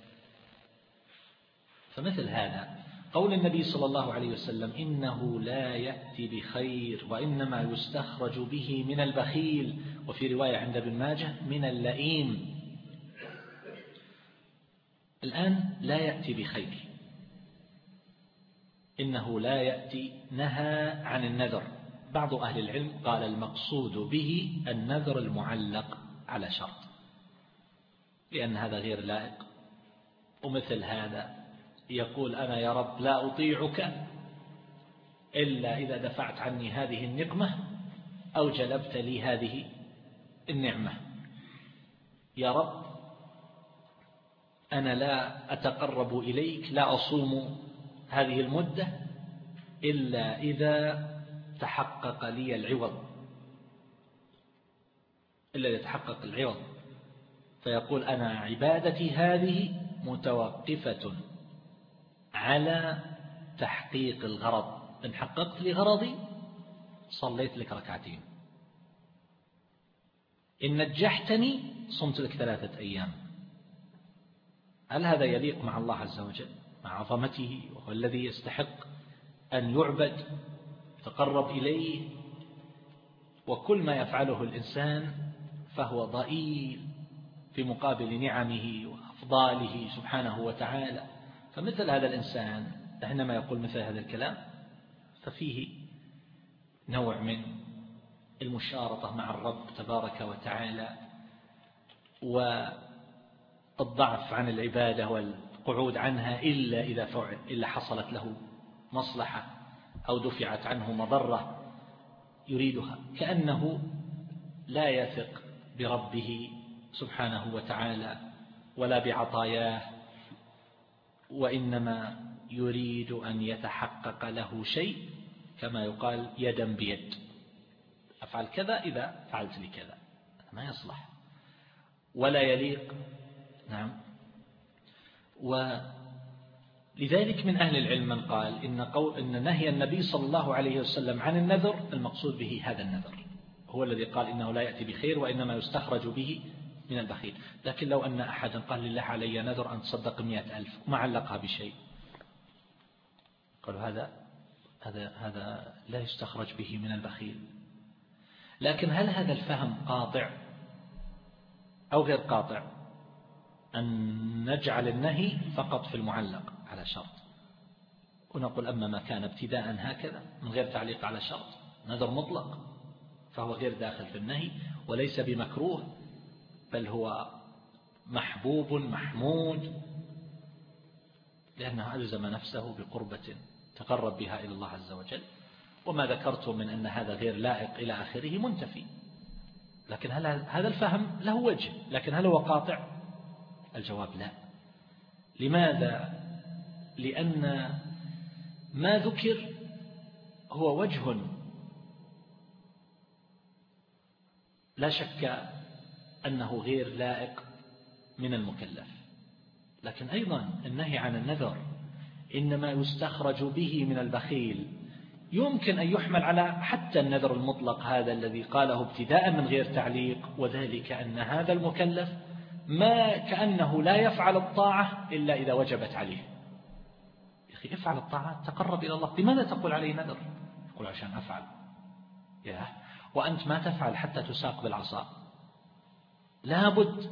فمثل هذا قول النبي صلى الله عليه وسلم إنه لا يأتي بخير وإنما يستخرج به من البخيل، وفي رواية عند ابن ماجه من اللئيم. الآن لا يأتي بخير، إنه لا يأتي، نهى عن النذر. بعض أهل العلم قال المقصود به النذر المعلق على شرط، لأن هذا غير لائق. ومثل هذا يقول أنا يا رب لا أطيعك إلا إذا دفعت عني هذه النقمة أو جلبت لي هذه النعمة. يا رب أنا لا أتقرب إليك، لا أصوم هذه المدة إلا إذا تحقق لي العوض، إلا إذا تحقق العوض. فيقول أنا عبادتي هذه متوقفة على تحقيق الغرض، إن حققت لي غرضي صليت لك ركعتين، إن نجحتني صمت لك ثلاثة أيام. هل هذا يليق مع الله عز وجل مع عظمته، وهو الذي يستحق أن يعبد يتقرب إليه؟ وكل ما يفعله الإنسان فهو ضئيل في مقابل نعمه وأفضاله سبحانه وتعالى. فمثل هذا الإنسان حينما يقول مثل هذا الكلام ففيه نوع من المشارطة مع الرب تبارك وتعالى، والضعف عن العبادة والقعود عنها إلا إذا فعل إلا حصلت له مصلحة أو دفعت عنه مضرة يريدها، كأنه لا يثق بربه سبحانه وتعالى ولا بعطاياه، وإنما يريد أن يتحقق له شيء كما يقال يدا بيد، أفعل كذا إذا فعلت لي كذا. ما يصلح ولا يليق. نعم. ولذلك من أهل العلم من قال إن, قول إن نهي النبي صلى الله عليه وسلم عن النذر المقصود به هذا النذر، هو الذي قال إنه لا يأتي بخير وإنما يستخرج به من البخيل. لكن لو أن أحدا قال لله علي نذر أن تصدق مئة ألف وما علقها بشيء، قالوا هذا هذا هذا لا يستخرج به من البخيل. لكن هل هذا الفهم قاطع أو غير قاطع؟ أن نجعل النهي فقط في المعلق على شرط، ونقول أما ما كان ابتداء هكذا من غير تعليق على شرط نذر مطلق فهو غير داخل في النهي وليس بمكروه، بل هو محبوب محمود، لأنه ألزم نفسه بقربة تقرب بها إلى الله عز وجل. وما ذكرت من أن هذا غير لائق إلى آخره منتفي. لكن هل هذا الفهم له وجه، لكن هل هو قاطع؟ الجواب لا. لماذا؟ لأن ما ذكر هو وجه لا شك أنه غير لائق من المكلف، لكن أيضا النهي عن النذر إنما يستخرج به من البخيل يمكن أن يحمل على حتى النذر المطلق هذا الذي قاله ابتداء من غير تعليق، وذلك أن هذا المكلف ما كأنه لا يفعل الطاعة إلا إذا وجبت عليه. يا أخي افعل الطاعة تقرب إلى الله، لماذا تقول علي نذر؟ يقول عشان أفعل. يا وأنت ما تفعل حتى تساق بالعصا. لابد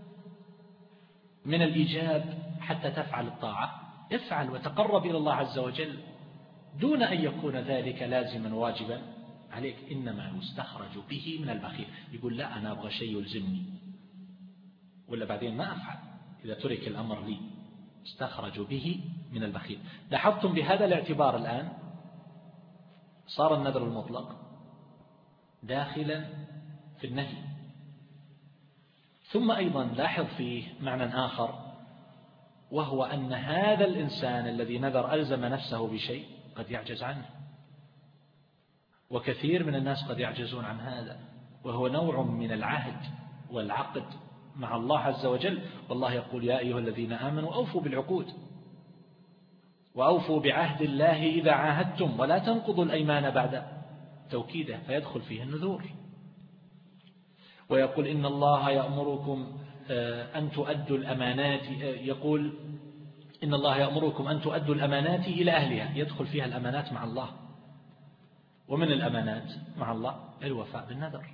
من الإيجاب حتى تفعل الطاعة. افعل وتقرب إلى الله عز وجل دون أن يكون ذلك لازما واجبا عليك، إنما يستخرج به من البخيل. يقول لا أنا أبغى شيء يلزمني ولا بعدين ما أفعل إذا ترك الأمر لي، استخرج به من البخيل. لاحظتم بهذا الاعتبار الآن صار النذر المطلق داخلا في النهي. ثم أيضا لاحظ فيه معنى آخر، وهو أن هذا الإنسان الذي نذر ألزم نفسه بشيء قد يعجز عنه، وكثير من الناس قد يعجزون عن هذا، وهو نوع من العهد والعقد مع الله عز وجل. والله يقول يا أيها الذين آمنوا أوفوا بالعقود وأوفوا بعهد الله إذا عاهدتم ولا تنقضوا الأيمان بعد توكيده، فيدخل فيه النذور. ويقول إن الله يأمركم أن تؤدوا الأمانات، يقول إن الله يأمركم أن تؤدوا الأمانات إلى أهلها، يدخل فيها الأمانات مع الله. ومن الأمانات مع الله الوفاء بالنذر.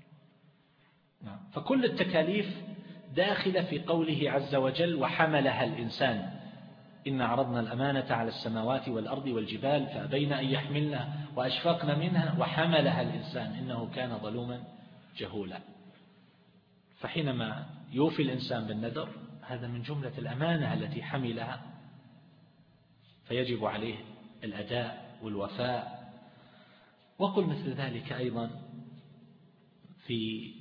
فكل التكاليف داخلة في قوله عز وجل وحملها الإنسان إن عرضنا الأمانة على السماوات والأرض والجبال فأبين أن يحملنها وأشفقن منها وحملها الإنسان إنه كان ظلوما جهولا. فحينما يوفي الإنسان بالنذر هذا من جملة الأمانة التي حملها فيجب عليه الأداء والوفاء. وقل مثل ذلك أيضا في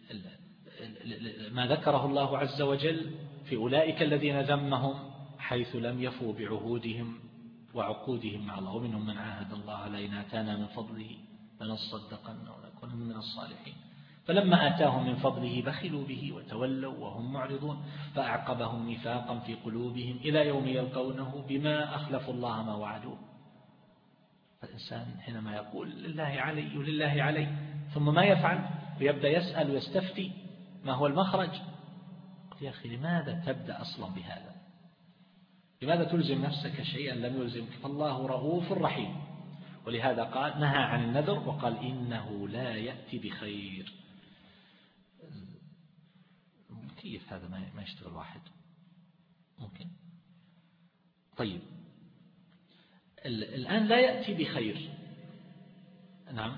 ما ذكره الله عز وجل في أولئك الذين ذمهم حيث لم يفوا بعهودهم وعقودهم مع الله، ومنهم من عاهد الله لئن آتانا من فضله لنصدقن ولنكونن من الصالحين، فلما آتاهم من فضله بخلوا به وتولوا وهم معرضون، فأعقبهم نفاقا في قلوبهم إلى يوم يلقونه بما أخلفوا الله ما وعدوه. فالإنسان حينما يقول لله علي ولله علي ثم ما يفعل ويبدأ يسأل ويستفتي ما هو المخرج، يا أخي لماذا تبدأ أصلا بهذا؟ لماذا تلزم نفسك شيئا لم يلزمك؟ فالله رؤوف رحيم، ولهذا قال نهى عن النذر وقال إنه لا يأتي بخير. كيف هذا ما يشتغل واحد؟ ممكن. طيب الآن لا يأتي بخير، نعم،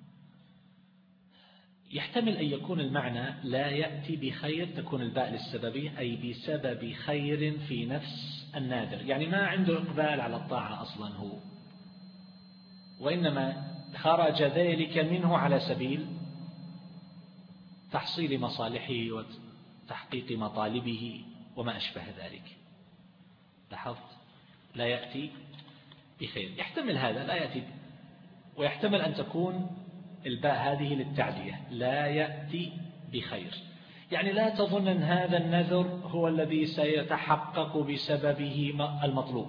يحتمل أن يكون المعنى لا يأتي بخير تكون الباء للسببية، أي بسبب خير في نفس النادر، يعني ما عنده إقبال على الطاعة أصلا هو، وإنما خرج ذلك منه على سبيل تحصيل مصالحه وتحقيق مطالبه وما أشبه ذلك. لاحظت؟ لا يأتي بخير، يحتمل هذا لا يأتي، ويحتمل أن تكون الباء هذه للتعدية، لا يأتي بخير، يعني لا تظن أن هذا النذر هو الذي سيتحقق بسببه المطلوب،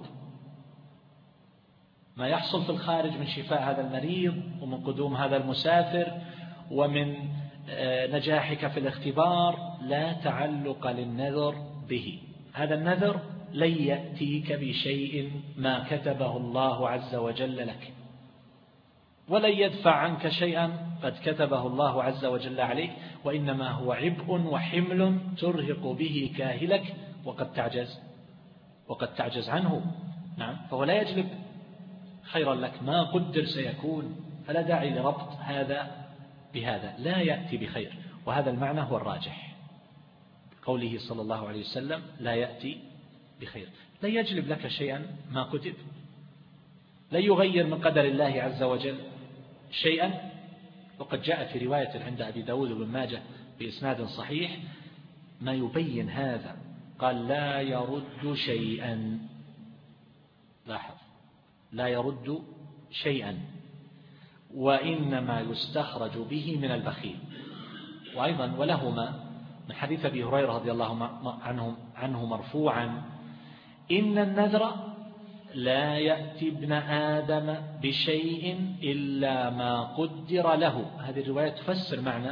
ما يحصل في الخارج من شفاء هذا المريض ومن قدوم هذا المسافر ومن نجاحك في الاختبار لا تعلق للنذر به. هذا النذر لن يأتيك بشيء ما كتبه الله عز وجل لك، ولن يدفع عنك شيئا قد كتبه الله عز وجل عليك، وإنما هو عبء وحمل ترهق به كاهلك وقد تعجز وقد تعجز عنه. نعم، فهو لا يجلب خيرا لك، ما قدر سيكون، فلا داعي لربط هذا بهذا، لا يأتي بخير، وهذا المعنى هو الراجح قوله صلى الله عليه وسلم لا يأتي بخير، لا يجلب لك شيئا ما كتب، لا يغير من قدر الله عز وجل شيئا. وقد جاء في رواية عند أبي داود وابن ماجه بإسناد صحيح ما يبين هذا، قال لا يرد شيئا، لاحظ، لا يرد شيئا، وإنما يستخرج به من البخيل. وأيضا ولهما من حديث أبي هريرة رضي الله عنه, عنه مرفوعا إن النذر لا يأتي ابن آدم بشيء إلا ما قدر له. هذه الرواية تفسر معنى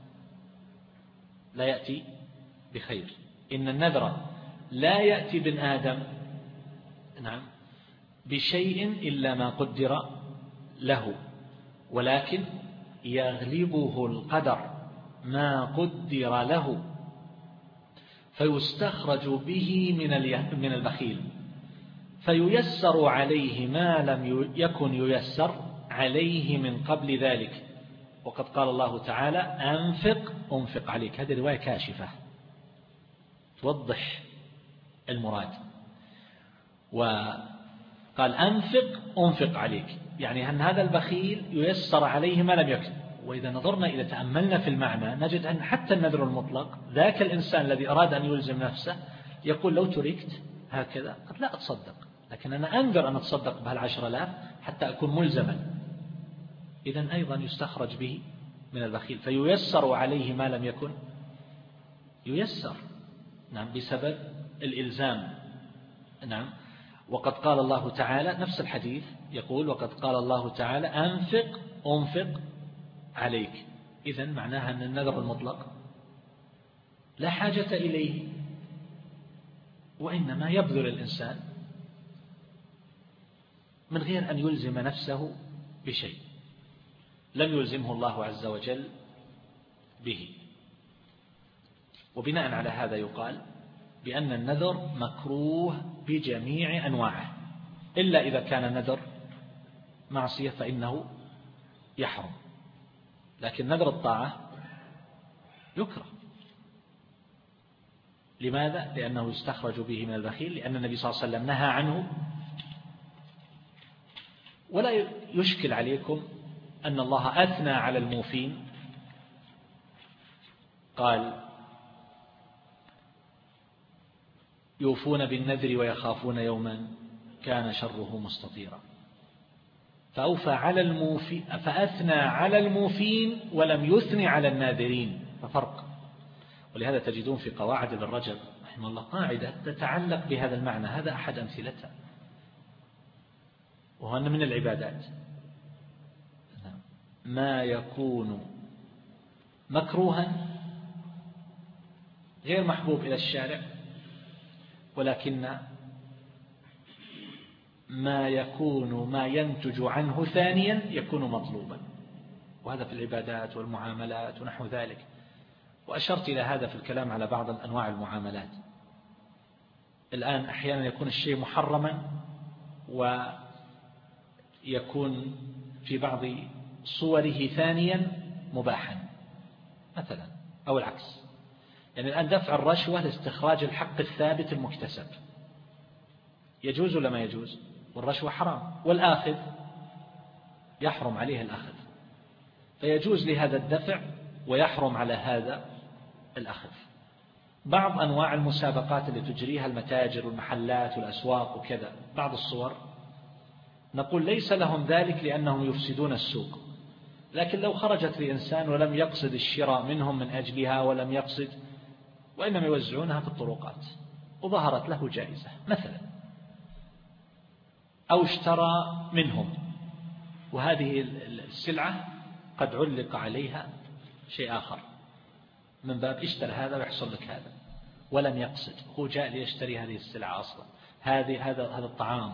لا يأتي بخير، إن النذر لا يأتي ابن آدم نعم بشيء إلا ما قدر له، ولكن يغلبه القدر ما قدر له فيستخرج به من البخيل فييسر عليه ما لم يكن ييسر عليه من قبل ذلك. وقد قال الله تعالى أنفق أنفق عليك، هذه رواية كاشفة توضح المراد، وقال أنفق أنفق عليك، يعني أن هذا البخيل ييسر عليه ما لم يكن. وإذا نظرنا إلى تأملنا في المعنى نجد أن حتى النذر المطلق ذاك الإنسان الذي أراد أن يلزم نفسه يقول لو تركت هكذا قد لا أتصدق، لكن أنا أنذر أن أتصدق بهالعشر آلاف حتى أكون ملزما. إذن أيضا يستخرج به من البخيل فييسر عليه ما لم يكن ييسر نعم بسبب الإلزام. نعم، وقد قال الله تعالى نفس الحديث يقول وقد قال الله تعالى أنفق أنفق عليك. إذن معناها أن النذر المطلق لا حاجة إليه، وإنما يبذل الإنسان من غير أن يلزم نفسه بشيء لم يلزمه الله عز وجل به. وبناء على هذا يقال بأن النذر مكروه بجميع أنواعه، إلا إذا كان النذر معصية فإنه يحرم، لكن نذر الطاعة يكره. لماذا؟ لأنه يستخرج به من البخيل، لأن النبي صلى الله عليه وسلم نهى عنه ولا يشكل عليكم أن الله أثنى على الموفين، قال يوفون بالنذر ويخافون يوما كان شره مستطيرا، فأوفى على الموفي فأثنى على الموفين ولم يثني على الناذرين، ففرق. ولهذا تجدون في قواعد ابن رجب رحمه الله قاعدة تتعلق بهذا المعنى، هذا أحد أمثلتها، وهو أن من العبادات ما يكون مكروها غير محبوب إلى الشارع، ولكن ما يكون ما ينتج عنه ثانيا يكون مطلوبا، وهذا في العبادات والمعاملات ونحو ذلك. وأشرت إلى هذا في الكلام على بعض أنواع المعاملات. الآن أحيانا يكون الشيء محرما ويكون في بعض صوره ثانيا مباحا مثلا، أو العكس. يعني الآن دفع الرشوة لاستخراج الحق الثابت المكتسب يجوز ولا ما يجوز؟ والرشوة حرام، والآخذ يحرم عليه الأخذ، فيجوز لهذا الدفع ويحرم على هذا الأخذ. بعض أنواع المسابقات اللي تجريها المتاجر والمحلات والأسواق وكذا، بعض الصور نقول ليس لهم ذلك لأنهم يفسدون السوق، لكن لو خرجت لإنسان ولم يقصد الشراء منهم من أجلها ولم يقصد، وإنما يوزعونها في الطرقات وظهرت له جائزة مثلا، أو اشترى منهم وهذه السلعة قد علق عليها شيء آخر من باب اشترى هذا ويحصل لك هذا، ولم يقصد، هو جاء ليشتري هذه السلعة أصلا، هذه هذا هذا الطعام.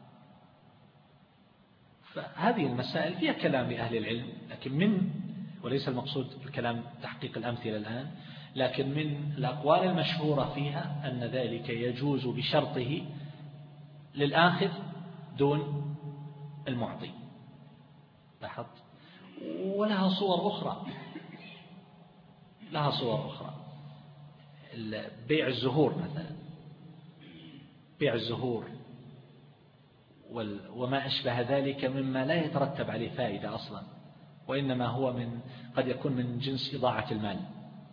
فهذه المسائل فيها كلام لأهل العلم، لكن من وليس المقصود الكلام تحقيق الأمثلة الآن، لكن من الأقوال المشهورة فيها أن ذلك يجوز بشرطه للآخذ دون المعطي. لاحظت؟ ولها صور أخرى، لها صور أخرى. بيع الزهور مثلا، بيع الزهور وما أشبه ذلك مما لا يترتب عليه فائدة أصلا، وإنما هو من قد يكون من جنس إضاعة المال.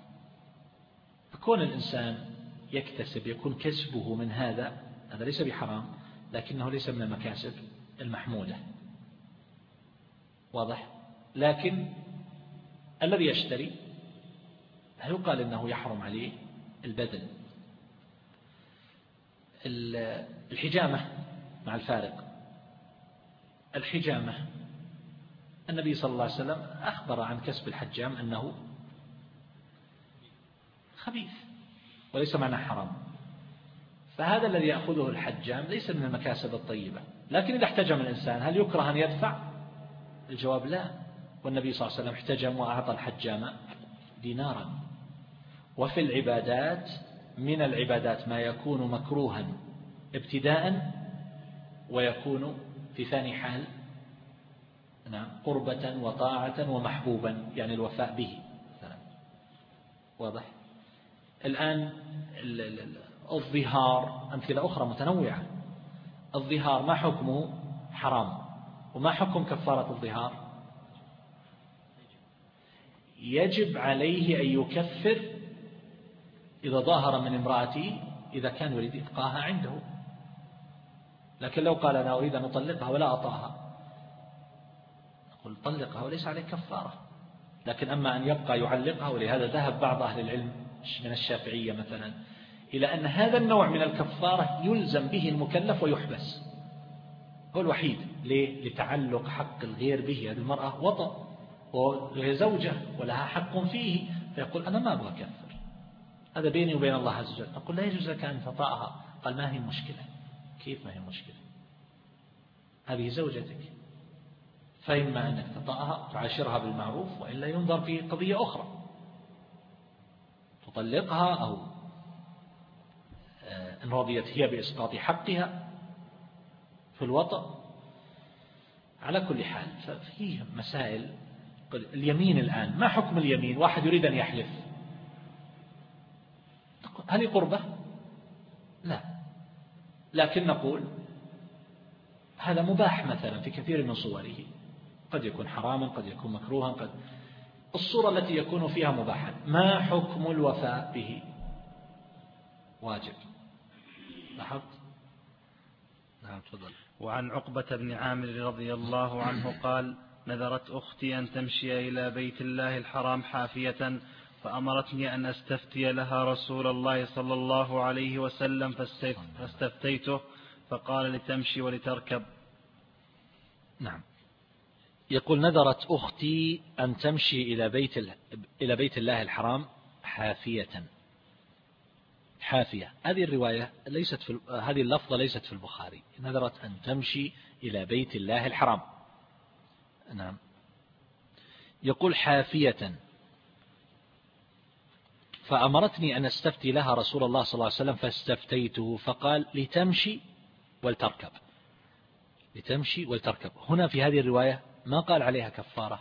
فكون الإنسان يكتسب يكون كسبه من هذا، هذا ليس بحرام، لكنه ليس من المكاسب المحمودة. واضح؟ لكن الذي يشتري لا يقال إنه يحرم عليه البذل. الحجامة مع الفارق، الحجامة النبي صلى الله عليه وسلم أخبر عن كسب الحجام أنه خبيث وليس معنى حرام، فهذا الذي يأخذه الحجام ليس من المكاسب الطيبة. لكن إذا احتجم الإنسان هل يكره أن يدفع؟ الجواب لا، والنبي صلى الله عليه وسلم احتجم وأعطى الحجام دينارا. وفي العبادات من العبادات ما يكون مكروها ابتداء ويكون في ثاني حال نعم قربة وطاعة ومحبوبا، يعني الوفاء به مثلا. واضح؟ الآن الظهار أمثلة أخرى متنوعة. الظهار ما حكمه؟ حرام. وما حكم كفارة الظهار؟ يجب عليه أن يكفر إذا ظاهر من امرأته إذا كان يريد إبقاها عنده. لكن لو قال أنا أريد أن أطلقها ولا أطاها، نقول طلقها وليس عليه كفارة. لكن أما أن يبقى يعلقها، ولهذا ذهب بعض أهل العلم من الشافعية مثلا إلى أن هذا النوع من الكفارة يلزم به المكلف ويحبس، هو الوحيد. ليه؟ لتعلق حق الغير به. هذه المرأة وطأ وهي زوجة ولها حق فيه، فيقول أنا ما أبغى أكفر، هذا بيني وبين الله عز وجل. نقول لا يجوز لك أن تطأها. قال ما هي المشكلة؟ كيف ما هي المشكلة؟ هذه زوجتك، فإما أنك تطأها تعاشرها بالمعروف، وإلا ينظر في قضية أخرى تطلقها، أو إن رضيت هي بإسقاط حقها في الوطأ. على كل حال ففيه مسائل. اليمين الآن ما حكم اليمين؟ واحد يريد أن يحلف، هل قربة؟ لا، لكن نقول هذا مباح مثلا في كثير من صوره، قد يكون حراما قد يكون مكروها، قد الصورة التي يكون فيها مباحا ما حكم الوفاء به؟ واجب. لاحظت؟ نعم تفضل. وعن عقبة بن عامر رضي الله عنه قال: نذرت أختي أن تمشي إلى بيت الله الحرام حافية، فأمرتني أن أستفتي لها رسول الله صلى الله عليه وسلم فاستفتيته فقال: لتمشي ولتركب. نعم. يقول: نذرت أختي أن تمشي إلى بيت إلى بيت الله الحرام حافية. حافية هذه الرواية ليست في هذه اللفظة ليست في البخاري. نذرت أن تمشي إلى بيت الله الحرام. نعم. يقول: حافية، فأمرتني أن استفتي لها رسول الله صلى الله عليه وسلم فاستفتيته فقال: لتمشي ولتركب. لتمشي ولتركب. هنا في هذه الرواية ما قال عليها كفارة،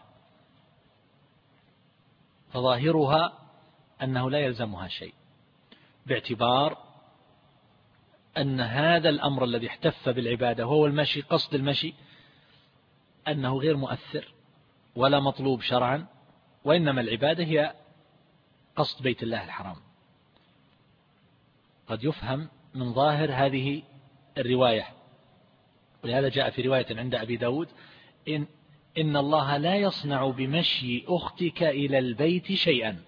فظاهرها أنه لا يلزمها شيء، باعتبار أن هذا الأمر الذي احتف بالعبادة وهو المشي، قصد المشي، أنه غير مؤثر ولا مطلوب شرعا، وإنما العبادة هي قصد بيت الله الحرام. قد يفهم من ظاهر هذه الرواية، ولهذا جاء في رواية عند أبي داود: إن, إن الله لا يصنع بمشي أختك إلى البيت شيئا.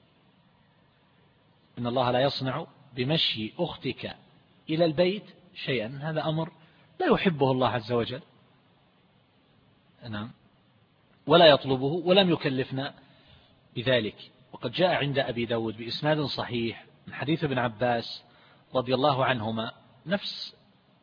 إن الله لا يصنع بمشي أختك إلى البيت شيئا. هذا أمر لا يحبه الله عز وجل، نعم، ولا يطلبه ولم يكلفنا بذلك. وقد جاء عند أبي داود بإسناد صحيح من حديث ابن عباس رضي الله عنهما نفس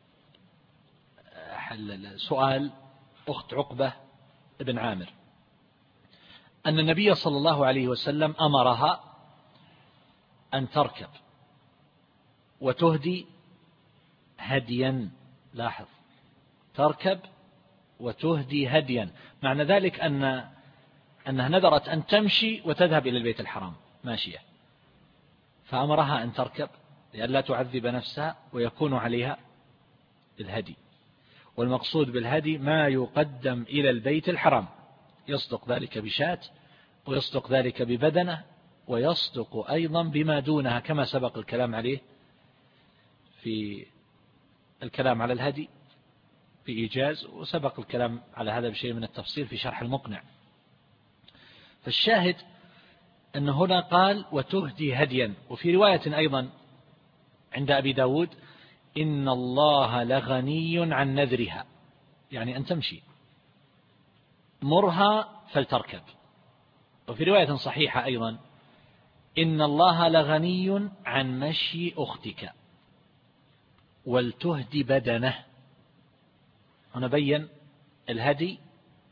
سؤال أخت عقبة بن عامر، أن النبي صلى الله عليه وسلم أمرها أن تركب وتهدي هديا. لاحظ، تركب وتهدي هديا، معنى ذلك أن أنها نذرت أن تمشي وتذهب إلى البيت الحرام ماشية، فأمرها أن تركب لئلا تعذب نفسها ويكون عليها الهدي. والمقصود بالهدي ما يقدم إلى البيت الحرام، يصدق ذلك بشاة، ويصدق ذلك ببدنة، ويصدق أيضا بما دونها كما سبق الكلام عليه في الكلام على الهدي في إيجاز، وسبق الكلام على هذا بشيء من التفصيل في شرح المقنع. فالشاهد أن هنا قال وتهدي هديا. وفي رواية أيضا عند أبي داود: إن الله لغني عن نذرها، يعني أن تمشي، مرها فلتركب. وفي رواية صحيحة أيضا: إن الله لغني عن مشي أختك ولتهدي بدنه. هنا بين الهدي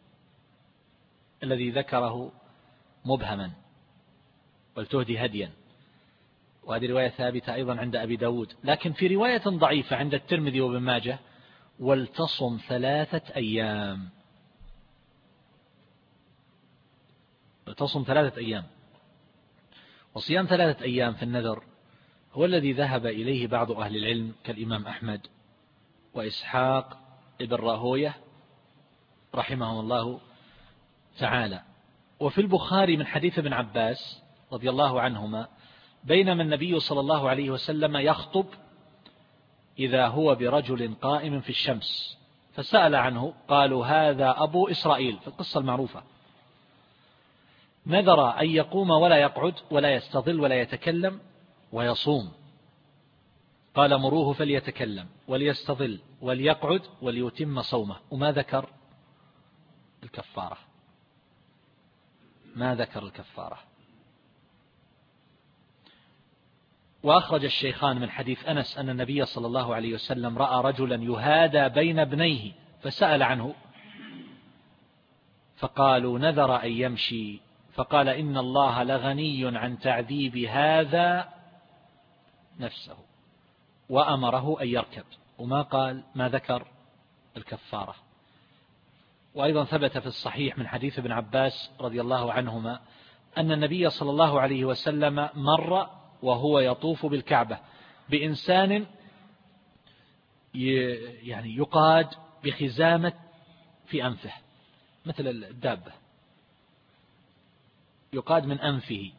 الذي ذكره مبهما، ولتهدي هديا، وهذه رواية ثابتة أيضا عند أبي داود. لكن في رواية ضعيفة عند الترمذي وابن ماجه: ولتصم ثلاثة أيام. ولتصم ثلاثة أيام. وصيام ثلاثة أيام في النذر هو الذي ذهب إليه بعض أهل العلم كالإمام أحمد وإسحاق ابن راهوية رحمهم الله تعالى. وفي البخاري من حديث ابن عباس رضي الله عنهما: بينما النبي صلى الله عليه وسلم يخطب إذا هو برجل قائم في الشمس، فسأل عنه، قالوا: هذا أبو إسرائيل، في القصة المعروفة، نذر أن يقوم ولا يقعد ولا يستظل ولا يتكلم ويصوم. قال: مروه فليتكلم وليستظل وليقعد وليتم صومه. وما ذكر الكفارة، ما ذكر الكفارة. وأخرج الشيخان من حديث أنس أن النبي صلى الله عليه وسلم رأى رجلا يهادى بين ابنيه فسأل عنه، فقالوا: نذر أن يمشي، فقال: إن الله لغني عن تعذيب هذا نفسه، وأمره أن يركب. وما قال، ما ذكر الكفارة. وأيضا ثبت في الصحيح من حديث ابن عباس رضي الله عنهما أن النبي صلى الله عليه وسلم مر وهو يطوف بالكعبة بإنسان يعني يقاد بخزامة في أنفه مثل الدابة، يقاد من أنفه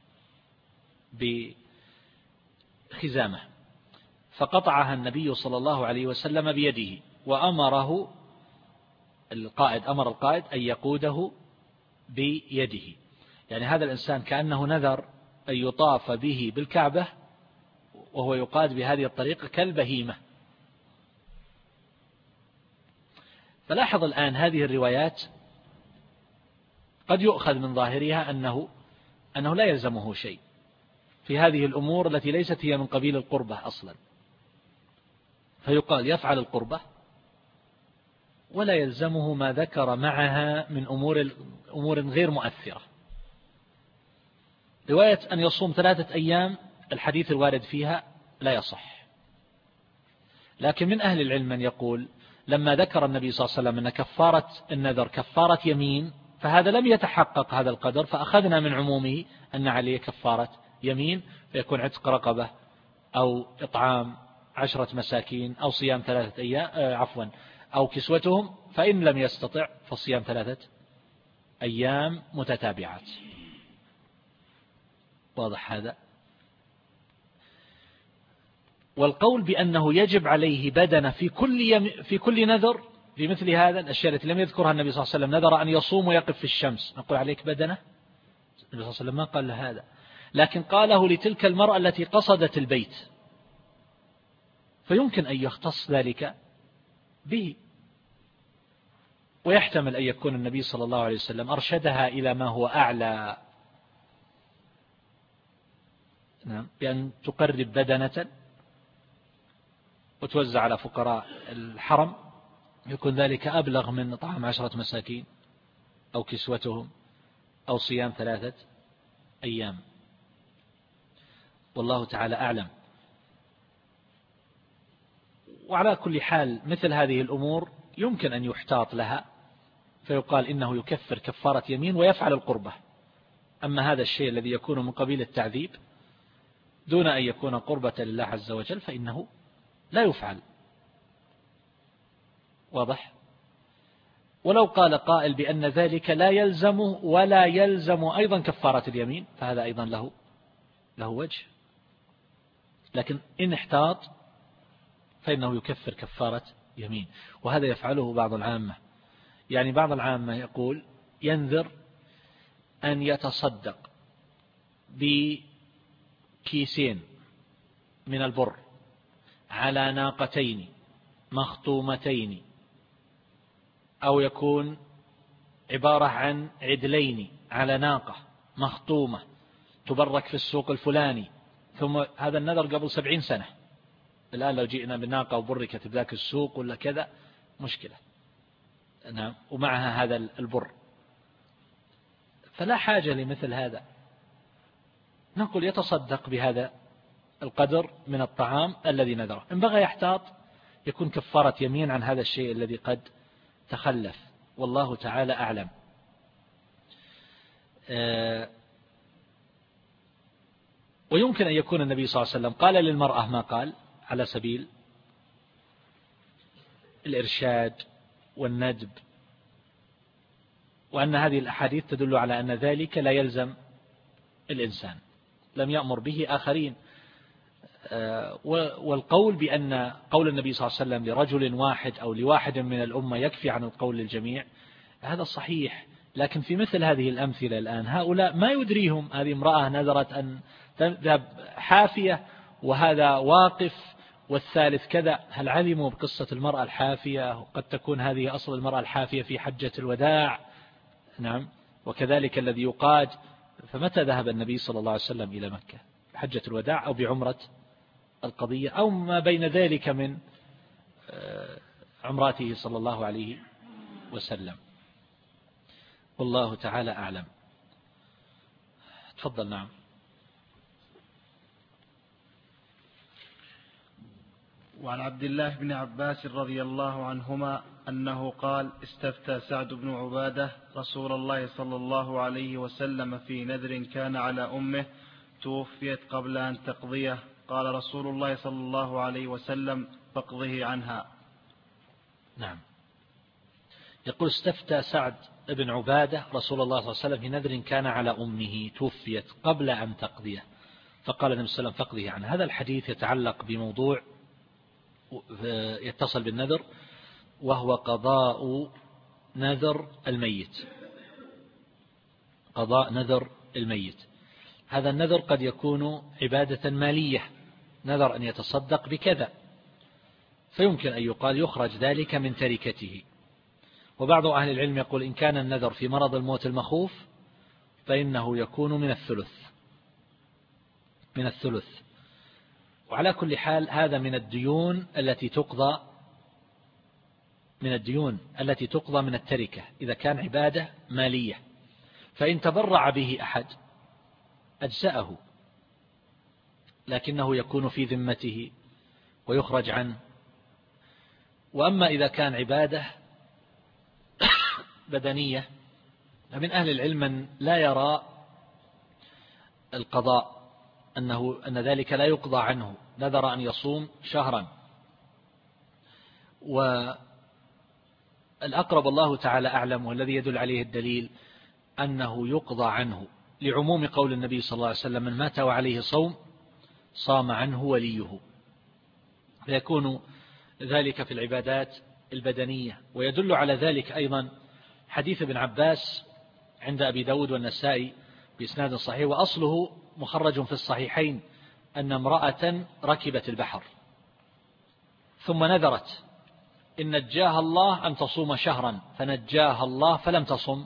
بخزامة، فقطعها النبي صلى الله عليه وسلم بيده، وأمره القائد أمر القائد أن يقوده بيده. يعني هذا الإنسان كأنه نذر أن يطاف به بالكعبة وهو يقاد بهذه الطريقة كالبهيمة. فلاحظ الآن هذه الروايات قد يؤخذ من ظاهرها أنه أنه لا يلزمه شيء في هذه الأمور التي ليست هي من قبيل القربة أصلا، فيقال يفعل القربة ولا يلزمه ما ذكر معها من أمور أمور غير مؤثرة. رواية أن يصوم ثلاثة أيام الحديث الوارد فيها لا يصح، لكن من أهل العلم من يقول لما ذكر النبي صلى الله عليه وسلم أن كفارة النذر كفارة يمين، فهذا لم يتحقق هذا القدر، فأخذنا من عمومه أن عليه كفارة يمين، فيكون عتق رقبة أو إطعام عشرة مساكين أو صيام ثلاثة أيام عفوا أو كسوتهم، فإن لم يستطع فصيام ثلاثة أيام متتابعات. واضح هذا؟ والقول بأنه يجب عليه بدنة في كل يم في كل نذر في مثل هذا الأشياء التي لم يذكرها النبي صلى الله عليه وسلم، نذر أن يصوم ويقف في الشمس، نقول عليك بدنة؟ النبي صلى الله عليه وسلم ما قال له هذا، لكن قاله لتلك المرأة التي قصدت البيت، فيمكن أن يختص ذلك به، ويحتمل أن يكون النبي صلى الله عليه وسلم أرشدها إلى ما هو أعلى، نعم، بأن تقرب بدنة وتوزع على فقراء الحرم، يكون ذلك أبلغ من طعام عشرة مساكين أو كسوتهم أو صيام ثلاثة أيام. والله تعالى أعلم. وعلى كل حال مثل هذه الأمور يمكن أن يحتاط لها، فيقال إنه يكفر كفارة يمين ويفعل القربة. أما هذا الشيء الذي يكون من قبيل التعذيب دون أن يكون قربة لله عز وجل فإنه لا يفعل. واضح؟ ولو قال قائل بأن ذلك لا يلزمه ولا يلزم أيضا كفارة اليمين، فهذا أيضا له له وجه، لكن إن احتاط فإنه يكفر كفارة يمين. وهذا يفعله بعض العامة، يعني بعض العامة يقول ينذر أن يتصدق بكيسين من البر على ناقتين مخطومتين، أو يكون عبارة عن عدلين على ناقة مخطومة تبرك في السوق الفلاني، ثم هذا النذر قبل سبعين سنة، الآن لو جئنا بالناقة وبركت بذاك السوق ولا كذا مشكلة، نعم، ومعها هذا البر، فلا حاجة لمثل هذا. نقول يتصدق بهذا القدر من الطعام الذي نذره، إن بغى يحتاط يكون كفارة يمين عن هذا الشيء الذي قد تخلف، والله تعالى أعلم. ويمكن أن يكون النبي صلى الله عليه وسلم قال للمرأة ما قال على سبيل الإرشاد والندب، وأن هذه الأحاديث تدل على أن ذلك لا يلزم الإنسان، لم يأمر به آخرين. والقول بأن قول النبي صلى الله عليه وسلم لرجل واحد أو لواحد من الأمة يكفي عن القول للجميع، هذا صحيح، لكن في مثل هذه الأمثلة الآن هؤلاء ما يدريهم، هذه امرأة نذرت أن تذهب حافية وهذا واقف والثالث كذا، هل علموا بقصة المرأة الحافية؟ وقد تكون هذه أصل المرأة الحافية في حجة الوداع، نعم، وكذلك الذي يقاد. فمتى ذهب النبي صلى الله عليه وسلم إلى مكة؟ بحجة الوداع أو بعمرة القضية أو ما بين ذلك من عمراته صلى الله عليه وسلم، والله تعالى أعلم. تفضل. نعم. وعن عبد الله بن عباس رضي الله عنهما أنه قال: استفتى سعد بن عبادة رسول الله صلى الله عليه وسلم في نذر كان على أمه توفيت قبل أن تقضيه، قال رسول الله صلى الله عليه وسلم: فاقضه عنها. نعم. يقول استفتى سعد بن عبادة رسول الله صلى الله عليه وسلم في نذر كان على أمه توفيت قبل أن تقضيه، فقال النبي صلى الله عليه وسلم فقضيه عنه. هذا الحديث يتعلق بموضوع يتصل بالنذر، وهو قضاء نذر الميت، قضاء نذر الميت. هذا النذر قد يكون عبادة مالية، نذر أن يتصدق بكذا، فيمكن أن يقال يخرج ذلك من تركته. وبعض أهل العلم يقول إن كان النذر في مرض الموت المخوف فإنه يكون من الثلث من الثلث وعلى كل حال هذا من الديون التي تقضى من الديون التي تقضى من التركة إذا كان عبادة مالية، فإن تبرع به أحد أجزأه، لكنه يكون في ذمته ويخرج عنه. وأما إذا كان عبادة بدنية فمن أهل العلم من لا يرى القضاء، أنه أن ذلك لا يقضى عنه، نذر أن يصوم شهرا. والأقرب الله تعالى أعلم، والذي يدل عليه الدليل أنه يقضى عنه لعموم قول النبي صلى الله عليه وسلم من مات وعليه صوم صام عنه وليه، فيكون ذلك في العبادات البدنية. ويدل على ذلك أيضا حديث ابن عباس عند أبي داود والنسائي بإسناد صحيح، وأصله مخرج في الصحيحين، أن امرأة ركبت البحر ثم نذرت إن نجاها الله أن تصوم شهرا، فنجاها الله فلم تصم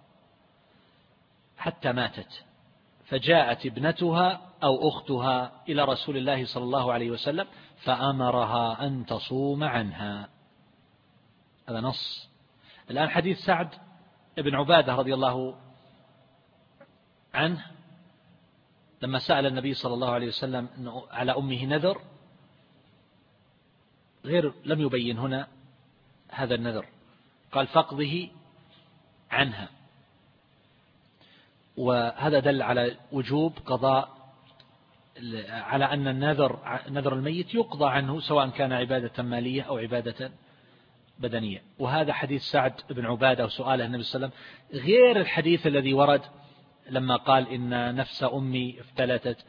حتى ماتت، فجاءت ابنتها أو أختها إلى رسول الله صلى الله عليه وسلم فأمرها أن تصوم عنها. هذا نص. الآن حديث سعد بن عبادة رضي الله عنه لما سأل النبي صلى الله عليه وسلم على أمه نذر، غير لم يبين هنا هذا النذر، قال فقضه عنها، وهذا دل على وجوب قضاء، على أن النذر نذر الميت يقضى عنه سواء كان عبادة مالية أو عبادة بدنية. وهذا حديث سعد بن عبادة وسؤاله النبي صلى الله عليه وسلم غير الحديث الذي ورد لما قال إن نفس أمي افتلتت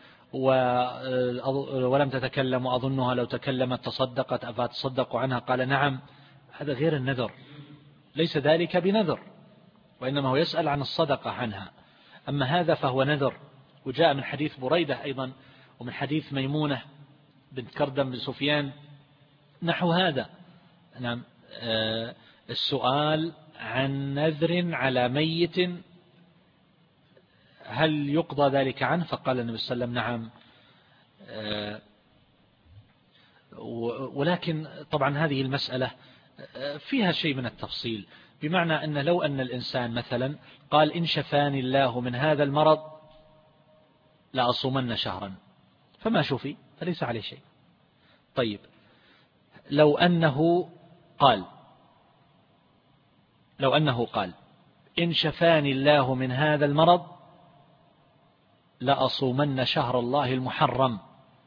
ولم تتكلم وأظنها لو تكلمت تصدقت أفتصدق عنها، قال نعم. هذا غير النذر، ليس ذلك بنذر، وإنما هو يسأل عن الصدقة عنها. أما هذا فهو نذر. وجاء من حديث بريدة أيضا ومن حديث ميمونة بنت كردم بن سفيان نحو هذا. نعم، السؤال عن نذر على ميت هل يقضى ذلك عنه؟ فقال النبي صلى الله عليه وسلم نعم. ولكن طبعا هذه المسألة فيها شيء من التفصيل، بمعنى أن لو أن الإنسان مثلا قال إن شفاني الله من هذا المرض لأصومن شهرا، فما شفي فليس عليه شيء. طيب لو أنه قال لو أنه قال إن شفاني الله من هذا المرض لأصومن شهر الله المحرم،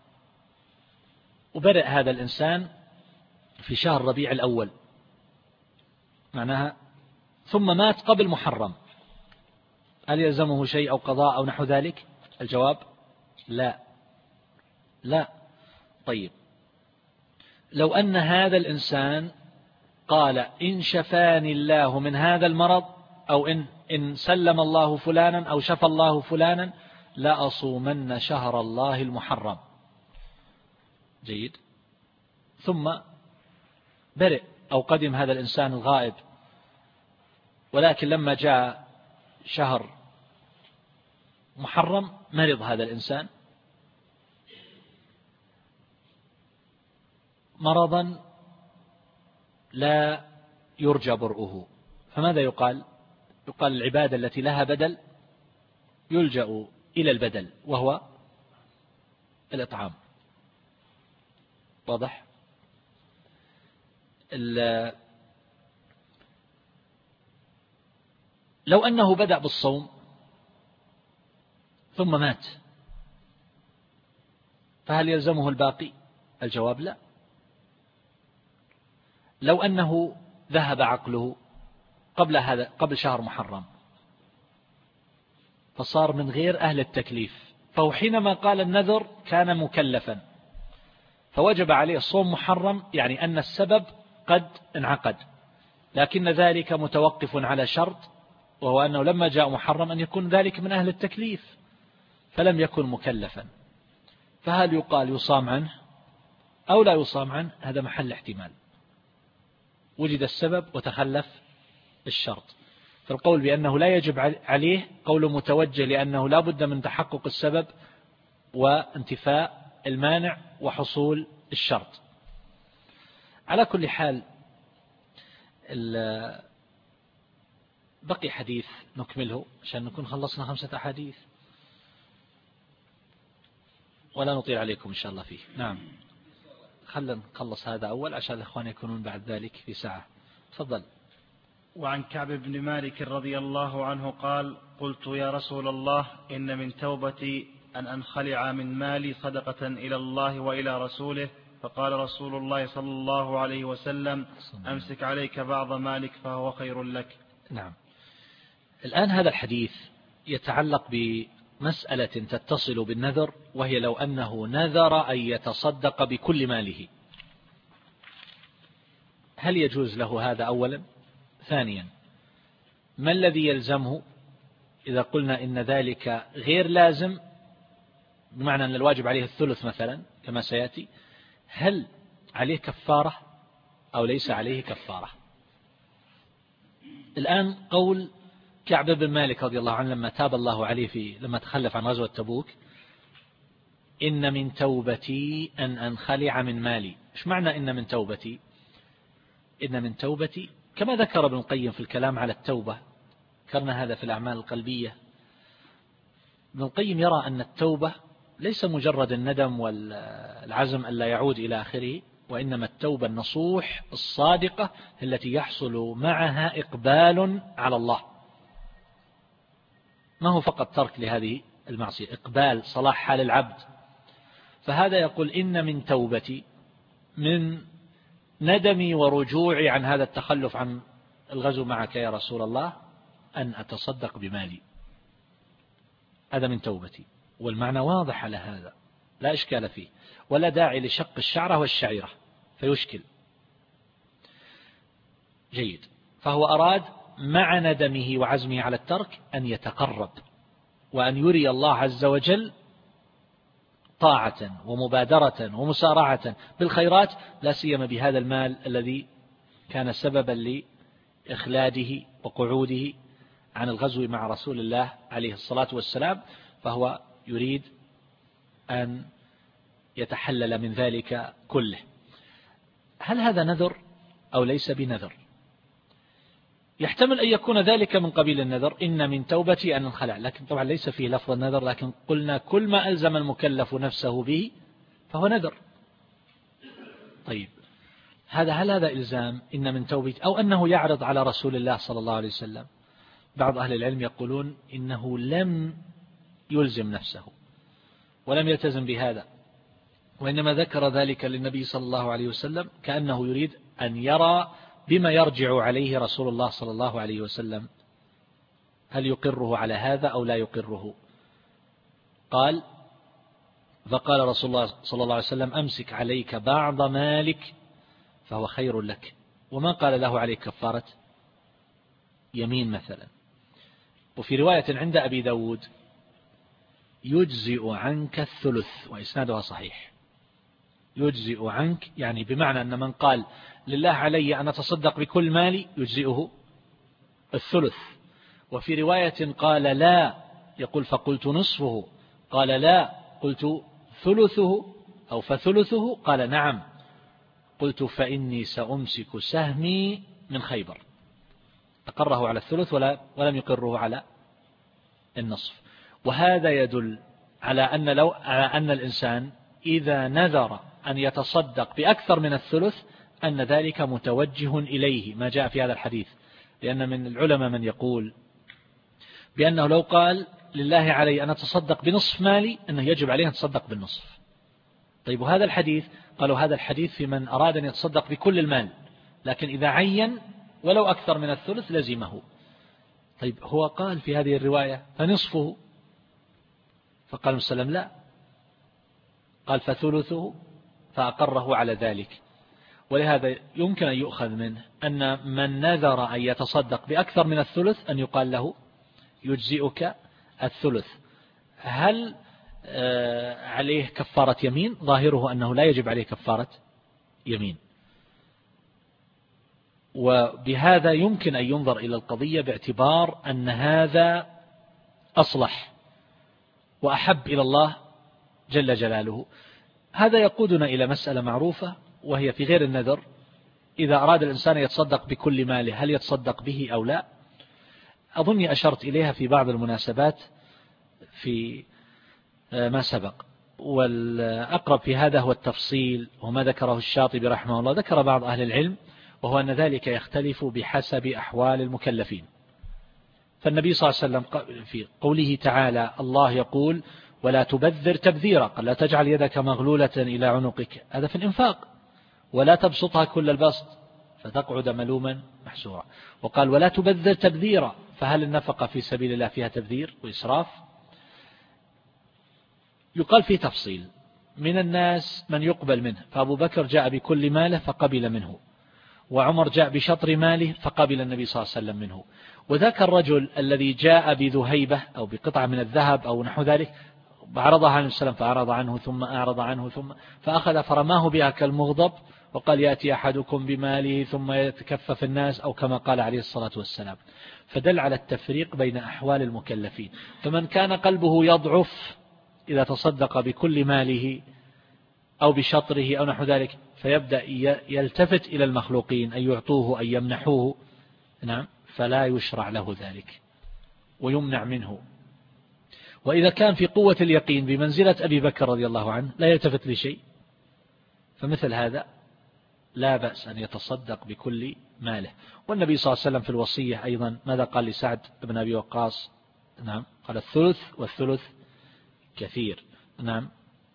وبدأ هذا الإنسان في شهر ربيع الأول معناها ثم مات قبل محرم، هل يلزمه شيء أو قضاء أو نحو ذلك؟ الجواب لا لا. طيب لو أن هذا الإنسان قال إن شفاني الله من هذا المرض أو إن, إن سلم الله فلانا أو شفى الله فلانا لا أصومن شهر الله المحرم، جيد، ثم برئ أو قدم هذا الإنسان الغائب، ولكن لما جاء شهر محرم مرض هذا الإنسان مرضا لا يرجى برؤه، فماذا يقال؟ يقال العبادة التي لها بدل يلجأ إلى البدل وهو الإطعام. واضح؟ لو أنه بدأ بالصوم ثم مات فهل يلزمه الباقي؟ الجواب لا. لو أنه ذهب عقله قبل هذا قبل شهر محرم، فصار من غير أهل التكليف، فهو حينما قال النذر كان مكلفا، فوجب عليه صوم محرم، يعني أن السبب قد انعقد، لكن ذلك متوقف على شرط، وهو أنه لما جاء محرم أن يكون ذلك من أهل التكليف، فلم يكن مكلفا. فهل يقال يصام عنه أو لا يصام عنه؟ هذا محل احتمال، وجد السبب وتخلف الشرط. فالقول بأنه لا يجب عليه قول متوجه، لأنه لا بد من تحقق السبب وانتفاء المانع وحصول الشرط. على كل حال بقي حديث نكمله عشان نكون خلصنا خمسة أحاديث ولا نطيل عليكم إن شاء الله فيه. نعم، خلنا نخلص هذا أول عشان الإخوان يكونون بعد ذلك في ساعة. تفضل. وعن كعب بن مالك رضي الله عنه قال: قلت يا رسول الله إن من توبتي أن أنخلع من مالي صدقة إلى الله وإلى رسوله، فقال رسول الله صلى الله عليه وسلم: أمسك عليك بعض مالك فهو خير لك. نعم. الآن هذا الحديث يتعلق بمسألة تتصل بالنذر، وهي لو أنه نذر أن يتصدق بكل ماله، هل يجوز له هذا أولا؟ ثانيا، ما الذي يلزمه إذا قلنا إن ذلك غير لازم، بمعنى أن الواجب عليه الثلث مثلا كما سيأتي، هل عليه كفارة أو ليس عليه كفارة؟ الآن قول كعب بن مالك رضي الله عنه لما تاب الله عليه في لما تخلف عن غزوة تبوك: إن من توبتي أن أنخلع من مالي. إيش معنى إن من توبتي؟ إن من توبتي كما ذكر ابن القيم في الكلام على التوبة، ذكرنا هذا في الأعمال القلبية. ابن القيم يرى أن التوبة ليس مجرد الندم والعزم ألا يعود إلى آخره، وإنما التوبة النصوح الصادقة التي يحصل معها إقبال على الله، ما هو فقط ترك لهذه المعصية، إقبال صلاح حال العبد. فهذا يقول: إن من توبتي، من ندمي ورجوعي عن هذا التخلف عن الغزو معك يا رسول الله، أن أتصدق بمالي، هذا من توبتي. والمعنى واضح على هذا لا إشكال فيه، ولا داعي لشق الشعرة والشعيرة فيشكل. جيد. فهو أراد مع ندمه وعزمه على الترك أن يتقرب وأن يري الله عز وجل طاعة ومبادرة ومسارعة بالخيرات، لا سيما بهذا المال الذي كان سببا لإخلاده وقعوده عن الغزو مع رسول الله عليه الصلاة والسلام، فهو يريد أن يتحلل من ذلك كله. هل هذا نذر أو ليس بنذر؟ يحتمل أن يكون ذلك من قبيل النذر، إن من توبتي أن انخلع، لكن طبعا ليس فيه لفظ النذر، لكن قلنا كل ما ألزم المكلف نفسه به فهو نذر. طيب، هذا هل هذا إلزام إن من توبتي، أو أنه يعرض على رسول الله صلى الله عليه وسلم؟ بعض أهل العلم يقولون إنه لم يلزم نفسه ولم يلتزم بهذا، وإنما ذكر ذلك للنبي صلى الله عليه وسلم كأنه يريد أن يرى بما يرجع عليه رسول الله صلى الله عليه وسلم، هل يقره على هذا أو لا يقره. قال: فقال رسول الله صلى الله عليه وسلم: أمسك عليك بعض مالك فهو خير لك. وما قال له عليك كفارة يمين مثلا. وفي رواية عند أبي داود: يجزئ عنك الثلث، وإسنادها صحيح. يجزئ عنك يعني بمعنى أن من قال لله علي أن أتصدق بكل مالي يجزئه الثلث. وفي رواية قال لا، يقول فقلت نصفه، قال لا، قلت ثلثه أو فثلثه، قال نعم، قلت فإني سأمسك سهمي من خيبر. أقره على الثلث ولا ولم يقره على النصف. وهذا يدل على أن لو على أن الإنسان إذا نذر أن يتصدق بأكثر من الثلث أن ذلك متوجه إليه، ما جاء في هذا الحديث. لأن من العلماء من يقول بأنه لو قال لله علي أن أتصدق بنصف مالي أنه يجب عليه أن يتصدق بالنصف. طيب، وهذا الحديث قالوا هذا الحديث في من أراد أن يتصدق بكل المال، لكن إذا عين ولو أكثر من الثلث لزمه. طيب هو قال في هذه الرواية فنصفه، فقال وسلم لا، قال فثلثه، فأقره على ذلك. ولهذا يمكن أن يؤخذ منه أن من نذر أن يتصدق بأكثر من الثلث أن يقال له يجزئك الثلث. هل عليه كفارة يمين؟ ظاهره أنه لا يجب عليه كفارة يمين. وبهذا يمكن أن ينظر إلى القضية باعتبار أن هذا أصلح وأحب إلى الله جل جلاله. هذا يقودنا إلى مسألة معروفة، وهي في غير النذر: إذا أراد الإنسان يتصدق بكل ماله هل يتصدق به أو لا؟ أظني أشرت إليها في بعض المناسبات في ما سبق، والأقرب في هذا هو التفصيل، وما ذكره الشاطبي رحمه الله. ذكر بعض أهل العلم وهو أن ذلك يختلف بحسب أحوال المكلفين. فالنبي صلى الله عليه وسلم في قوله تعالى الله يقول ولا تبذر تبذيرا، قال لا تجعل يدك مغلولة إلى عنقك، هذا في الإنفاق، ولا تبسطها كل البسط فتقعد ملوما محسورا. وقال ولا تبذر تبذيرا، فهل النفقة في سبيل الله فيها تبذير وإسراف؟ يقال في تفصيل: من الناس من يقبل منه، فأبو بكر جاء بكل ماله فقبل منه، وعمر جاء بشطر ماله فقبل النبي صلى الله عليه وسلم منه. وذاك الرجل الذي جاء بذهيبة أو بقطعة من الذهب أو نحو ذلك عرضها عن السلام فأعرض عنه ثم أعرض عنه ثم فأخذ فرماه بها كالمغضب، وقال يأتي أحدكم بماله ثم يتكفف الناس، أو كما قال عليه الصلاة والسلام. فدل على التفريق بين أحوال المكلفين. فمن كان قلبه يضعف إذا تصدق بكل ماله أو بشطره أو نحو ذلك فيبدأ يلتفت إلى المخلوقين أن يعطوه أن يمنحوه، نعم، فلا يشرع له ذلك ويمنع منه. وإذا كان في قوة اليقين بمنزلة أبي بكر رضي الله عنه لا يلتفت لشيء، فمثل هذا لا بأس أن يتصدق بكل ماله. والنبي صلى الله عليه وسلم في الوصية أيضا ماذا قال لسعد بن أبي وقاص؟ نعم، قال الثلث والثلث كثير. نعم.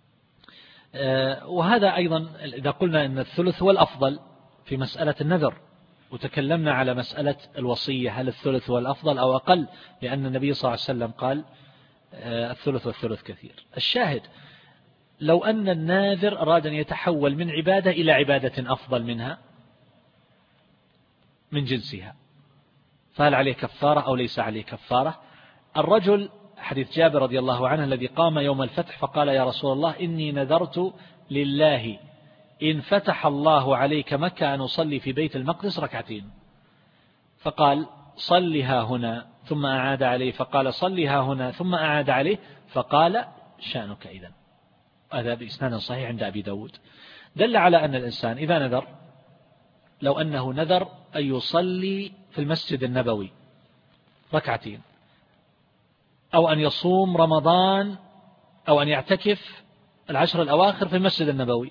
وهذا أيضا إذا قلنا أن الثلث هو الأفضل في مسألة النذر، وتكلمنا على مسألة الوصية هل الثلث هو الأفضل أو أقل، لأن النبي صلى الله عليه وسلم قال الثلث والثلث كثير. الشاهد لو أن الناذر أراد أن يتحول من عبادة إلى عبادة أفضل منها من جنسها، فهل عليه كفارة أو ليس عليه كفارة؟ الرجل حديث جابر رضي الله عنه الذي قام يوم الفتح فقال يا رسول الله إني نذرت لله إن فتح الله عليك مكة أن أصلي في بيت المقدس ركعتين، فقال صلها هنا ثم أعاد عليه، فقال صلها هنا ثم أعاد عليه، فقال شأنك إذن. هذا بإسناد صحيح عند أبي داود. دل على أن الإنسان إذا نذر، لو أنه نذر أن يصلي في المسجد النبوي ركعتين، أو أن يصوم رمضان، أو أن يعتكف العشر الأواخر في المسجد النبوي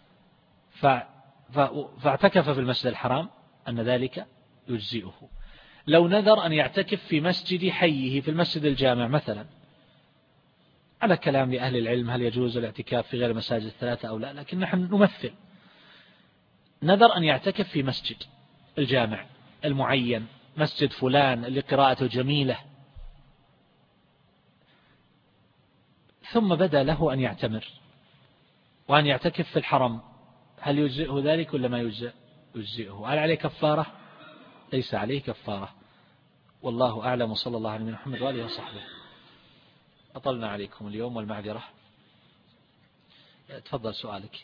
فاعتكف في المسجد الحرام، أن ذلك يجزئه. لو نذر أن يعتكف في مسجد حيه في المسجد الجامع مثلا، على كلام لأهل العلم هل يجوز الاعتكاف في غير المساجد الثلاثة أو لا، لكن نحن نمثل نذر أن يعتكف في مسجد الجامع المعين، مسجد فلان اللي قراءته جميلة، ثم بدا له أن يعتمر وأن يعتكف في الحرم، هل يجزئه ذلك ولا ما يجزئ؟ يجزئه. هل عليه كفارة؟ ليس عليه كفارة. والله أعلم، صلى الله عليه محمد وآله وصحبه. أطلنا عليكم اليوم والمعذرة. تفضل سؤالك.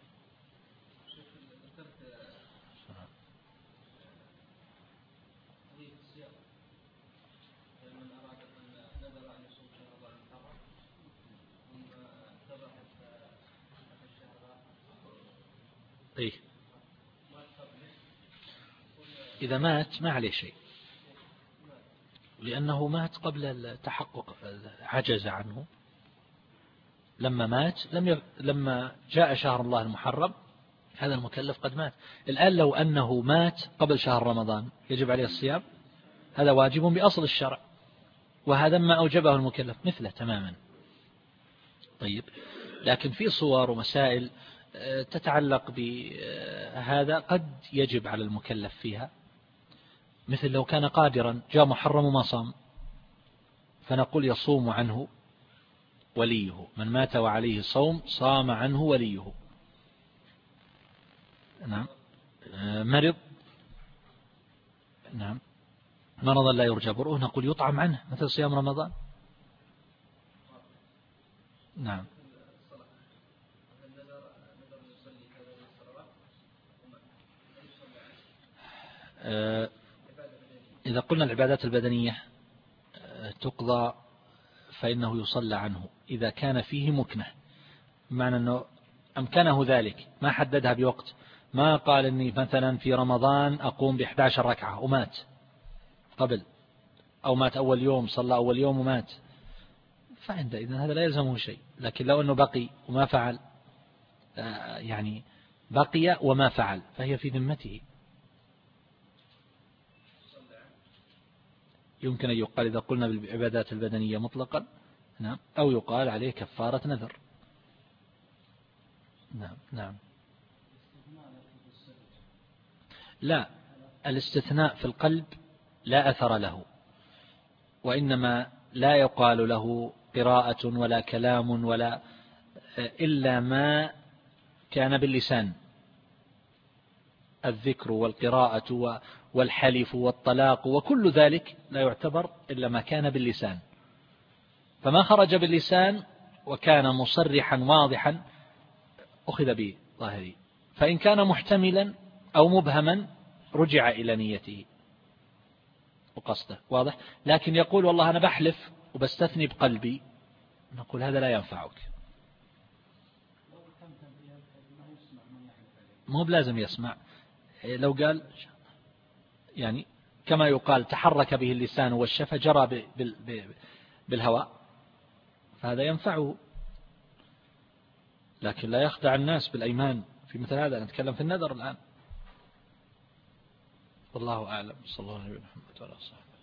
إيه؟ إذا مات ما عليه شيء، لأنه مات قبل التحقق، عجز عنه. لما مات لم ي... لما جاء شهر الله المحرم هذا المكلف قد مات. الآن لو أنه مات قبل شهر رمضان يجب عليه الصيام، هذا واجب بأصل الشرع، وهذا ما أوجبه المكلف مثله تماما. طيب، لكن في صور ومسائل تتعلق بهذا قد يجب على المكلف فيها مثل لو كان قادرا جاء محرم وما صام، فنقول يصوم عنه وليه، من مات وعليه صوم صام عنه وليه. نعم. مرض، نعم، مرضا لا يرجى برؤه، نقول يطعم عنه مثل صيام رمضان. نعم. إذا قلنا العبادات البدنية تقضى فإنه يصلى عنه إذا كان فيه مكنة، بمعنى أنه أمكنه ذلك، ما حددها بوقت، ما قال إني مثلا في رمضان أقوم بإحدى عشر ركعة ومات قبل، أو مات أول يوم صلى أول يوم ومات، فعندئذ هذا لا يلزمه شيء. لكن لو أنه بقي وما فعل، يعني بقي وما فعل، فهي في ذمته. يمكن أن يقال إذا قلنا بالعبادات البدنية مطلقا، نعم، أو يقال عليه كفارة نذر. نعم. نعم. لا، الاستثناء في القلب لا أثر له، وإنما لا يقال له قراءة ولا كلام ولا إلا ما كان باللسان، الذكر والقراءة والحلف والطلاق وكل ذلك لا يعتبر إلا ما كان باللسان، فما خرج باللسان وكان مصرحا واضحا أخذ به ظاهري، فإن كان محتملا أو مبهما رجع إلى نيته وقصده، واضح. لكن يقول والله أنا بحلف وبستثني بقلبي، نقول هذا لا ينفعك، مو بلازم يسمع. لو قال يعني كما يقال تحرك به اللسان والشفة جرى بالهواء فهذا ينفعه، لكن لا يخدع الناس بالأيمان في مثل هذا. نتكلم في النذر الآن. والله أعلم. صلى الله عليه وسلم.